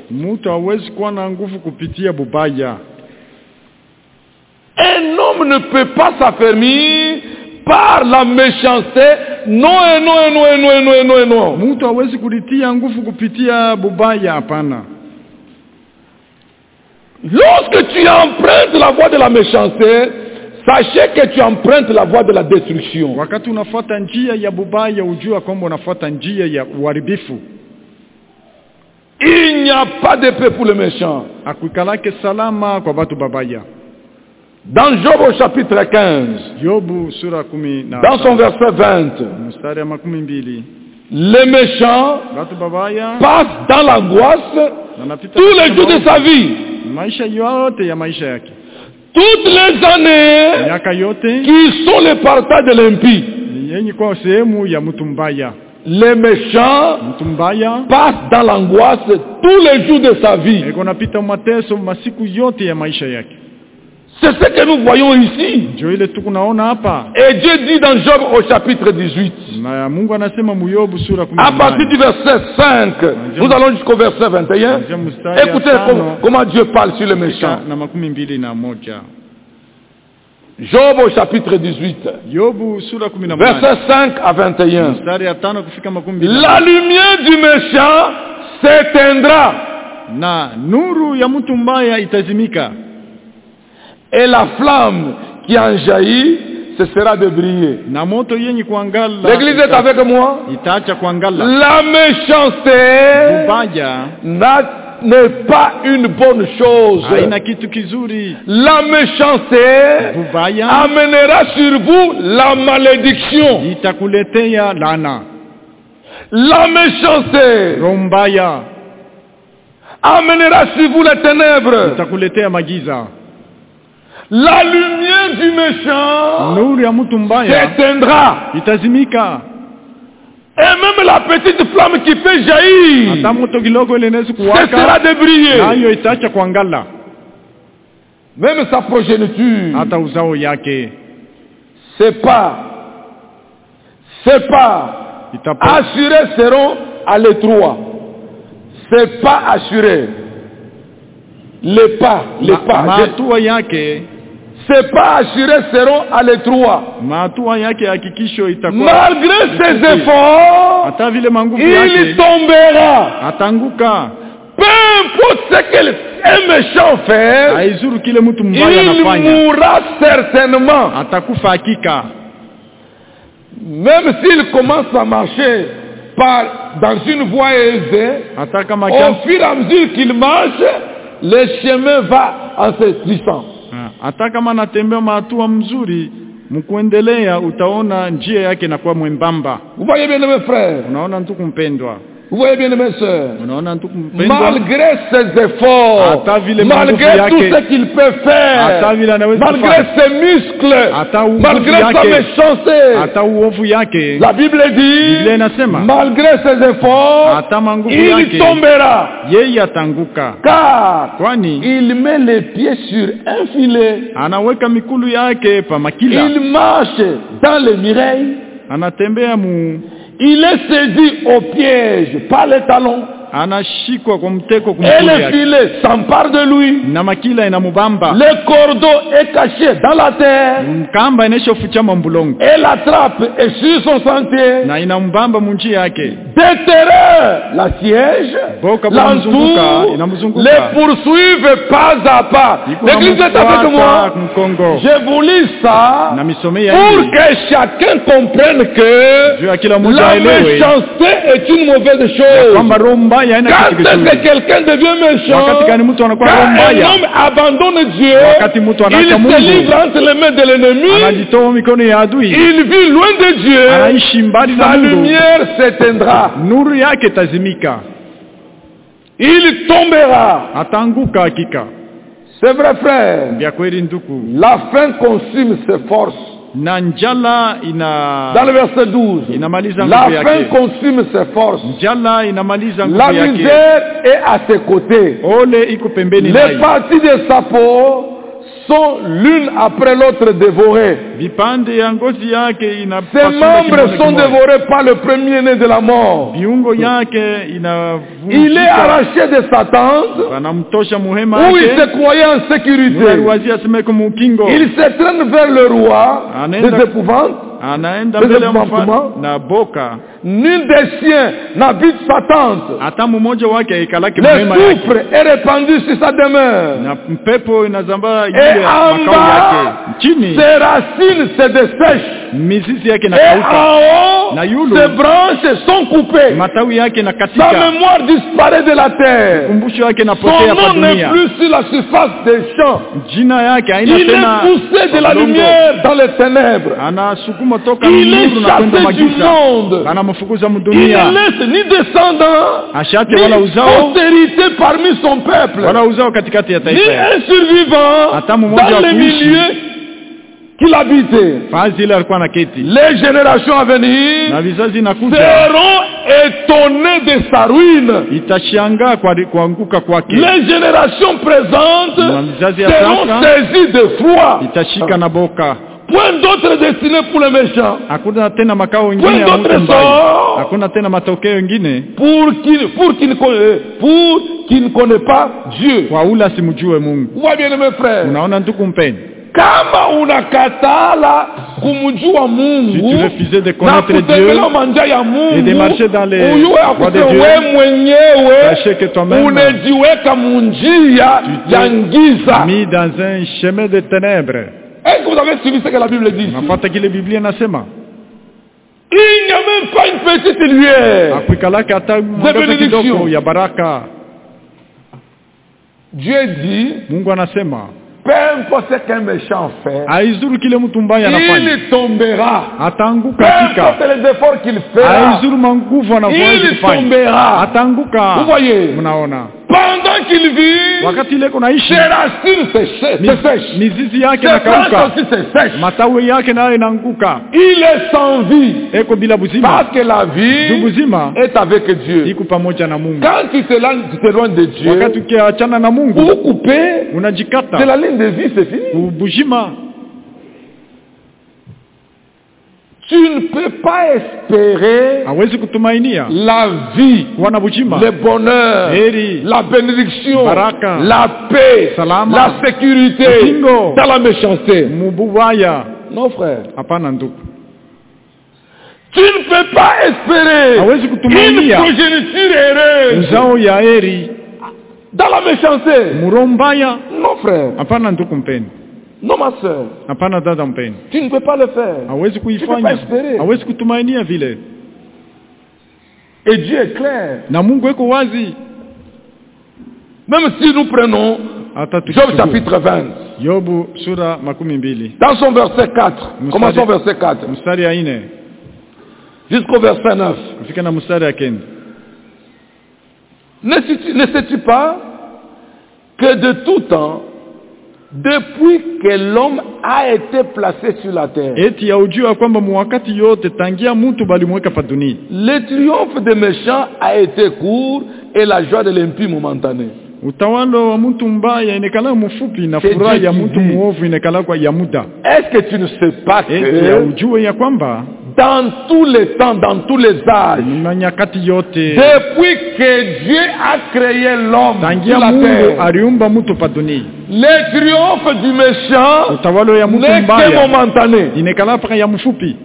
Un homme ne peut pas s'affermir par la méchanceté. Non. Lorsque tu empruntes la voie de la méchanceté, sachez que tu empruntes la voie de la destruction. Wakati unafuata njia ya bubaya ujua kwamba unafuata njia ya uharibifu. Il n'y a pas de paix pour le méchant. Akuikalake salama kwa watu babaya. Dans Job au chapitre 15, Yobu sura 10 dans son verset 20, mstari ya 12, le méchant passe dans l'angoisse tous les jours de sa vie. Maisha yote ya maisha yake. Toutes les années qui sont les partage de l'impie. Le méchant passe dans l'angoisse tous les jours de sa vie. C'est ce que nous voyons ici. Et Dieu dit dans Job au chapitre 18, à partir du verset 5, nous allons jusqu'au verset 21. Écoutez comment Dieu parle sur le méchant. Job au chapitre 18, verset 5 à 21. La lumière du méchant s'éteindra. Et la flamme qui en jaillit cessera de briller. L'église est avec moi. La méchanceté n'est pas une bonne chose. La méchanceté amènera sur vous la malédiction. La méchanceté amènera sur vous les ténèbres. La lumière du méchant s'éteindra. Et même la petite flamme qui peut jaillir cessera de briller. Même sa progéniture, c'est pas assurés seront à l'étroit. C'est pas assuré. Les pas. C'est pas assurés seront à l'étroit. Malgré ses efforts, il tombera. Peu importe ce qu'un méchant fait, il mourra certainement. Même s'il commence à marcher dans une voie aisée, au fur et à mesure qu'il marche, le chemin va en se glissant. Hata kama anatembea hatua mzuri mkuendelea utaona njia yake inakuwa mwembamba. Vous voyez bien mes frères? Unaona ndugu mpendwa. Vous voyez bien mes sœurs? Unaona ndugu mpendwa. Malgré ses efforts, malgré tout ce qu'il peut faire, malgré ses muscles, malgré sa méchanceté, la Bible dit, malgré ses efforts, il tombera. Car il met les pieds sur un filet. Il marche dans les mireilles. Il est saisi au piège par les talons. Et le filet s'empare de lui. Le cordon est caché dans la terre. Et la trappe est sur son sentier. Des terreurs la siège, l'entoure, les poursuivent pas à pas. L'église est avec moi. Je vous lis ça pour que chacun comprenne que la méchanceté est une mauvaise chose. Quand est-ce que quelqu'un devient méchant? Quand un homme abandonne Dieu, il se livre entre les mains de l'ennemi, il vit loin de Dieu, sa lumière s'éteindra, il tombera. C'est vrai frère, la faim consume ses forces. Dans le verset 12, la faim consume ses forces. La misère est à ses côtés. Les parties de sa peau sont l'une après l'autre dévorées. Ses membres sont dévorés par le premier-né de la mort. Il est arraché de sa tente où il se croyait en sécurité. Il se traîne vers le roi des épouvantes, nul des siens n'habite sa tente. Hata mmoja wake ikalake Le mwema yake. soufre est répandu sur sa demeure. Na mpepo inazamba Et ile en makao yake. bas, Chini ses racines se dessèchent. mizizi yake Et inakauka. en haut, Na yulu, ses branches sont coupées. matawi yake Sa inakatika. mémoire disparaît de la terre. Kumbusho yake Son inapotea kwa nom n'est dunia. plus sur la surface des champs. Jina yake haina Il tena. est poussé de la udongo. lumière dans les ténèbres. Anasukuma toka Il est nuru na kwenda chassé du magiza. monde. Anamfukuza Il mdunia. ne laisse ni descendant, Ashate ni wala uzao, postérité parmi son peuple, wala uzao katikati ya ni taifa. un survivant Hata mmoja dans wa les kuishi. milieux qu'il habitait. Fazi ile alikuwa na keti. Les générations à venir Na vizazi inakuja. seront étonnées de sa ruine. Itashangaa kwa kuanguka kwake. Les générations présentes Na vizazi ya seront sasa saisies de froid. itashika na boka. Point d'autre destinée pour les méchants. Hakuna tena makao Point mengine ya mtu d'autre mbaya. sort Hakuna tena matokeo mengine pour qui ne connaît pas Dieu. kwa ule asimjue Mungu. Vous voyez bien mes frères. Unaona ndugu mpeni, Kama unakatala kumjua si Mungu tu refusais de na connaître Dieu kutembelea manja ya et de Mungu, marcher dans les uyue voies de akuse Dieu, we mwenyewe sachez que toi-même unajiweka munjia ya ngiza. mis dans un chemin de ténèbres. Est-ce que vous avez suivi ce que la Bible dit ici? Nafuata kile Biblia inasema. Il n'y a même pas une petite lumière. Akuikalaka hata mwangaza kidogo ya baraka. Dieu dit, Mungu anasema, peu importe ce qu'un méchant fait, haizuru kile mtu mbaya anafanya. il tombera. Peu Ataanguka hakika. importe les efforts qu'il fera, Haizuru manguvu anafanya il kufanya. tombera. Ataanguka. Vous voyez? Mnaona? Pendant qu'il vit, Wakati ile kunaishi ses racines se sèchent. mizizi yake Ses branches inakauka. aussi se sèchent. Matawi yake nayo inaanguka. Il est sans vie. Eko bila buzima. Parce que la Juu vie buzima est avec Dieu. iko pamoja na Mungu. Quand tu t'éloignes de Dieu, Wakati ukiachana na Mungu vous coupez de unajikata. la ligne de vie, c'est fini. Bujima Tu ne peux pas espérer hawezi kutumainia la vie, kuwa na bujima, le bonheur, heri, la bénédiction, baraka, la paix, salama, la sécurité ukingo, dans la méchanceté. mububaya. Non, frère. Hapana ndugu. Tu ne peux pas espérer Hawezi une kutumainia progéniture heureuse uzao ya heri dans la méchanceté. murombaya. Non, frère. Hapana ndugu mpeni. Non, ma soeur. Hapana dada mpeni. Tu ne peux pas le faire. Hawezi Tu ne peux pas kuifanya. espérer. Hawezi kutumainia vile. Et Dieu est clair. Na Mungu eko wazi. Même si nous prenons Hata Job tukichukua chapitre 20, Yobu sura 12 dans son verset 4, commençons verset 4, mstari ya 4 jusqu'au verset 9. kufika na mstari ya 9. Ne sais-tu pas que de tout temps, depuis que l'homme a été placé sur la terre, Eti ya ujua kwamba mwakati yote tangia mtu balimweka pa dunia, le triomphe des méchants a été court et la joie de l'impie momentanée. utawala wa mtu mbaya inekala mfupi na furaha ya mtu muovu inekala kwa ya muda. Est-ce que tu ne sais pas Eti ya que ujua ya kwamba dans tous les temps, dans tous les âges, na nyakati yote depuis que Dieu a créé l'homme tangia sur la Mungu terre, aliumba mtu pa dunia, le triomphe du méchant utawala ya mtu n'est que mbaya momentané. inekala pa ya mfupi.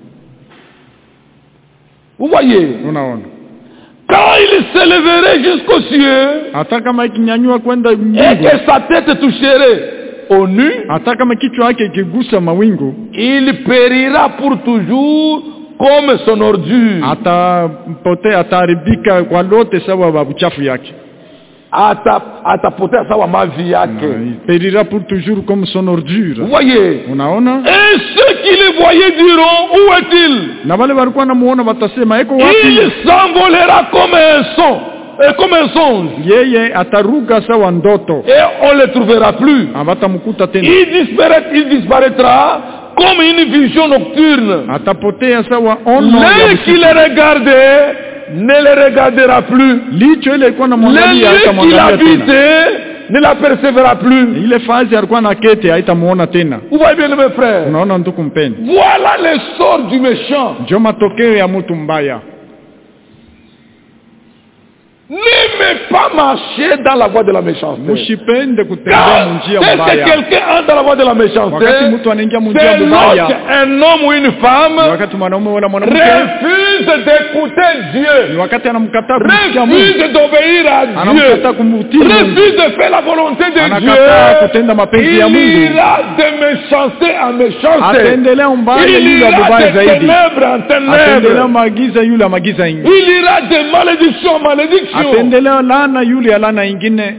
Vous voyez, Unaona? quand il s'élèverait jusqu'aux cieux Hata kama ikinyanyua kwenda et mbingu, que sa tête toucherait au nu, hata kama kichwa yake ikigusa mawingu, il périra pour toujours comme son ordure. atapotea, ataharibika kwa lote sawa wa uchafu yake. Atapotea sawa mavi yake. Il périra pour toujours comme son ordure. Vous voyez? Unaona? Et ceux qui le voyaient diront, où est-il? Na wale walikuwa namuona watasema eko wapi? Il s'envolera comme un son, comme un songe. Yeye ataruka sawa ndoto. Et on ne le trouvera plus. Hawatamkuta tena. Il disparaîtra comme une vision nocturne. Atapotea sawa ono ya L'œil qui usiku. le regardait ne le regardera plus. Licho ile ilikuwa namwangalia L'œil qui haitamwangalia tena. l'habitait ne l'apercevra plus. Ile fazi alikuwa na kete haitamuona tena. Vous voyez bien mes frères? Unaona ndugu mpeni? Voilà le sort du méchant. Ndio matokeo ya mtu mbaya. N'aimez pas marcher dans la voie de la méchanceté. Musipende kutembea Car njia dès que mbaya. quelqu'un entre dans la voie de la méchanceté, Wakati mtu anaingia njia c'est mbaya, lorsque un homme ou une femme wakati mwanaume wala mwanamke refuse d'écouter Dieu, wakati anamkataa kumsikia Mungu, refuse d'obéir à Dieu, anamkataa kumtii Mungu, refuse de faire la volonté de anakataa kutenda mapenzi ya Dieu, il Mungu, ira de méchanceté en méchanceté, ataendelea mbaya il yule ira mbaya de zaidi, ténèbres en ataendelea ténèbres, maagiza yule maagiza ingine, il ira de malédiction en malédiction. ataendelea laana yule laana ingine.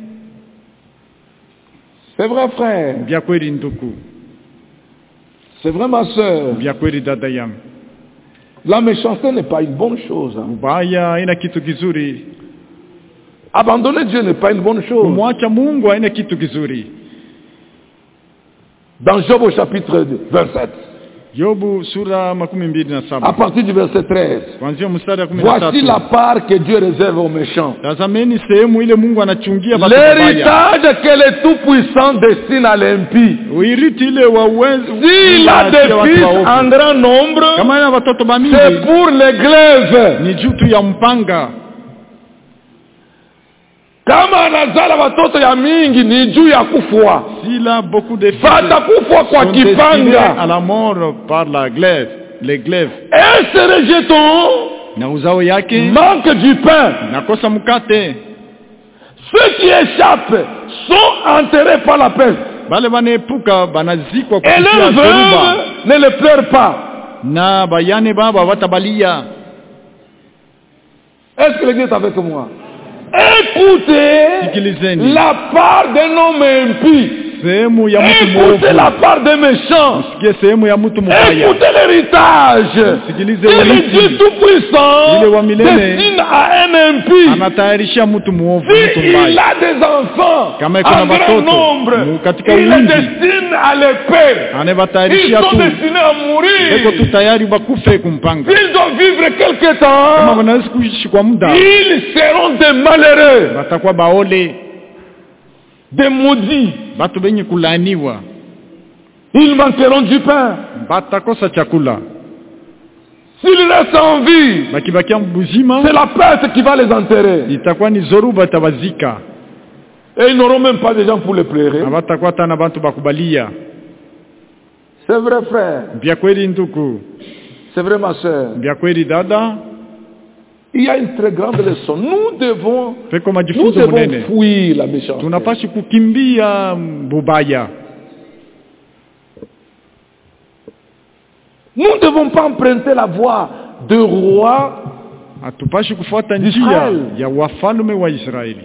C'est vrai, frère. Vya kweli ndugu, C'est vrai, ma soeur. vya kweli dada yangu, La méchanceté n'est pas une bonne chose. ubaya haina kitu kizuri, Abandonner Dieu n'est pas une bonne chose. kumwacha Mungu haina kitu kizuri. Dans Job au chapitre 27, Yobu sura à 27 partir du verset 13, kuanzia mstari wa voici 13, la part que Dieu réserve aux méchants. tazameni sehemu ile Mungu anachungia watu wabaya, L'héritage que le Tout-Puissant destine à l'impie. uiriti ile wa uwezo. S'il a des fils en grand nombre, kama ina watoto bamingi, c'est pour les glaives. ni juu tu ya mpanga. Kama anazala watoto ya mingi ni juu ya kufwa. S'il a beaucoup de fils, Watakufa kwa sont destinés à kipanga. la mort par la glaive, les glaives. Et ce rejeton Na uzao yake manque du pain. nakosa mkate, Ceux qui échappent sont enterrés par la peste. bale baneepuka banazikwa Et kupitia leurs dhoruba, veuves ne le pleurent pas. na bayane baba watabalia. Est-ce que l'église est avec moi? Écoutez Sikilizeni. la part d'un homme impie. Sehemu ya mtu Écoutez mwovu, la part des méchants. sikie sehemu ya mtu mbaya. Écoutez l'héritage Sikilize que le urithi. Dieu Tout-Puissant Ile wa milele. destine à un impie. Anatayarishia mtu mwovu, mtu Si il mbaya. a des enfants Kama iko na en grand watoto, nombre, katika il les wingi, destine à les perdre. Ils anayebatayarishia sont tu, destinés à eko tu mourir. tayari bakufe kumpanga. S'ils doivent vivre quelque Kama temps, wanaweza kuishi kwa muda, ils seront des malheureux, batakuwa baole, des maudits. batu benye kulaaniwa, Ils manqueront du pain. batakosa chakula, S'ils restent en vie, bakibakia buzima, c'est la peste qui va les enterrer. itakuwa ni zoruba tabazika, Et ils n'auront même pas de gens pour les pleurer. na batakuwa tana bantu bakubalia. C'est vrai, frère. Vya kweli ndugu, C'est vrai, ma soeur. vya kweli dada, Il y a une très grande leçon. Nous devons majifunzo munene. fuir la méchanceté. Tunapaswa kukimbia bubaya. Nous ne devons pas emprunter la voie de roi. Hatupashi kufuata njia Israel. ya wafalme wa Israeli.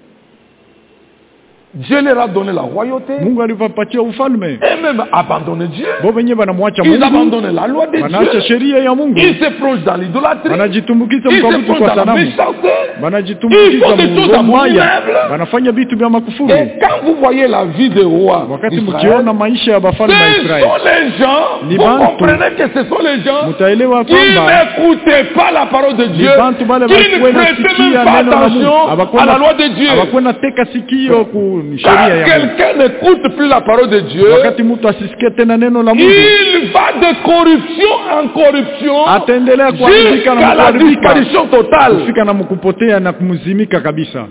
Dieu leur a donné la royauté Mungu aliwapatia ufalme. et même abandonné Dieu. Bo wenyewe wanamwacha Ils Mungu, abandonnent la loi de wanaacha Dieu. sheria ya Mungu, Ils se plongent dans l'idolâtrie. wanajitumbukiza Ils se mkabutu plongent kwa dans la sanamu, méchanceté. Ils wanajitumbukiza font des choses mwaya, abominables. wanafanya vitu vya makufuru. Et quand vous voyez la vie des rois Wakati d'Israël, mkiona maisha ya wafalme wa ce Israeli, sont les gens, Ni vous bantu. comprenez que ce sont les gens mutaelewa qui kwamba n'écoutaient pas la parole de Dieu, bantu bale qui ne balikuwa prêtaient nasikia même pas neno la Mungu, attention à la loi de Dieu. hawakuwa nateka sikio ku Quand sheria ya Mungu. quelqu'un n'écoute plus la parole de Dieu, Wakati mtu asisikie tena neno la Mungu, il va de corruption en corruption ataendelea kuharibika jusqu'à na la kuharibika, disparition totale. kufika na mkupotea na kumzimika kabisa.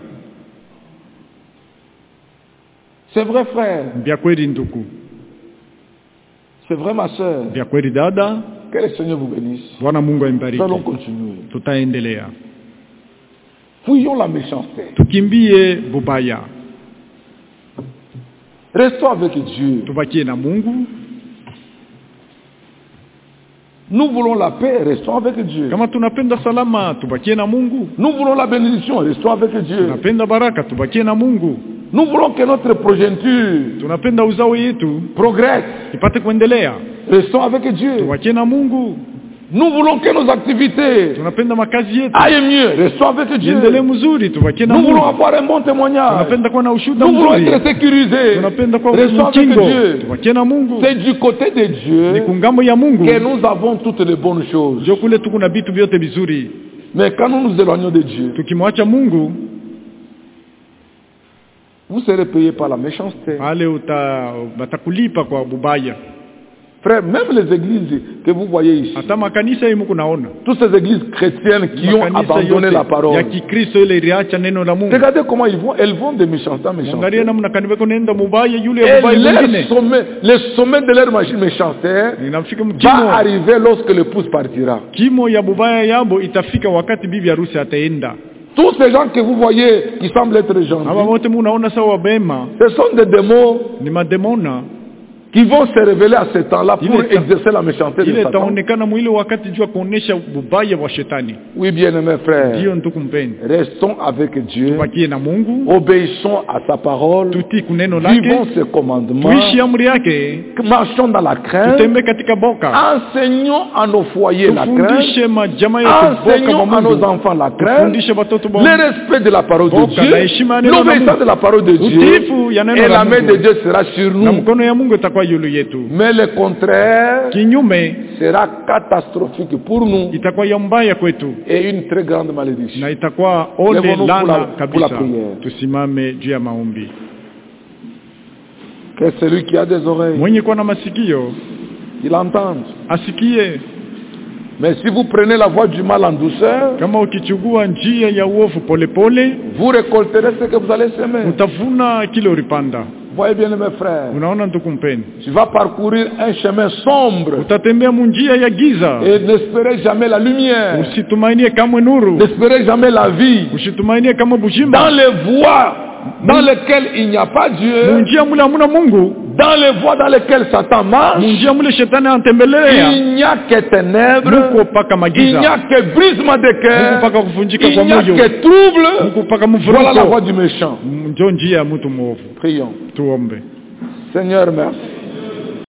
C'est vrai, frère. Vya kweli ndugu, C'est vrai, ma soeur. vya kweli dada. Que le Seigneur vous bénisse. Bwana Mungu Nous aimbariki. allons continuer. Tutaendelea, Fuyons la méchanceté. tukimbie bubaya, Restons avec Dieu. tubakie na Mungu. Nous voulons la paix, restons avec Dieu. Kama tunapenda salama, tubakie na Mungu. Nous voulons la bénédiction, restons avec Dieu. Tunapenda baraka, tubakie na Mungu. Nous voulons que notre progéniture Tunapenda uzao yetu progresse, ipate kuendelea, restons avec Dieu. tubakie na Mungu. Nous voulons que nos activités Tunapenda makazi yetu aillent mieux, restons avec Dieu. iendelee mzuri, tubakie na Nous voulons Mungu. avoir un bon témoignage. Tunapenda kuwa na ushuhuda Nous voulons mzuri, être sécurisés. tunapenda kuwa Restons avec mkingo, Dieu. tubakie na Mungu. C'est du côté de Ni Dieu kungambo ya Mungu que nous avons toutes les bonnes choses. ndio kule tuko na vitu vyote vizuri. Mais quand nous nous éloignons de Dieu, Tukimwacha Mungu, vous serez payés par la méchanceté. pale batakulipa kwa bubaya. Frère, même les églises que vous voyez ici, hata makanisa yenu kunaona toutes ces églises chrétiennes qui ont abandonné la parole, ya Kikristo ile iliacha neno la Mungu. Regardez comment elles vont de méchanceté en méchanceté. Angalia namna kanisa kunaenda mubaya yule Et mubaya mwingine. le sommet de leur méchanceté va arriver lorsque l'épouse partira. Kimo ya mubaya yabo itafika wakati bibi harusi ataenda. Tous ces gens que vous voyez qui semblent être gentils, ce sont des démons qui vont se révéler à ce temps-là pour exercer la méchanceté de Satan. Oui, bien-aimés frères, restons avec Dieu, obéissons à sa parole, vivons ses commandements, marchons dans la crainte, enseignons à nos foyers la crainte, enseignons à nos enfants la crainte, le respect de la parole de Dieu, l'obéissance de la parole de Dieu, et la main de Dieu sera sur nous. Mais le contraire sera catastrophique pour nous et une très grande malédiction. Lèvons-nous pour la prière. Que celui qui a des oreilles, il entende. Mais si vous prenez la voie du mal en douceur, vous récolterez ce que vous allez semer. Voyez bien mes frères, tu vas parcourir un chemin sombre et n'espérez jamais la lumière, n'espérez jamais la vie dans les voies dans lesquelles il n'y a pas Dieu, dans les voies dans lesquelles Satan marche, il n'y a que ténèbres, il n'y a que brisement de cœur, il n'y a que trouble. Voilà la voie du méchant. Prions. Seigneur, merci.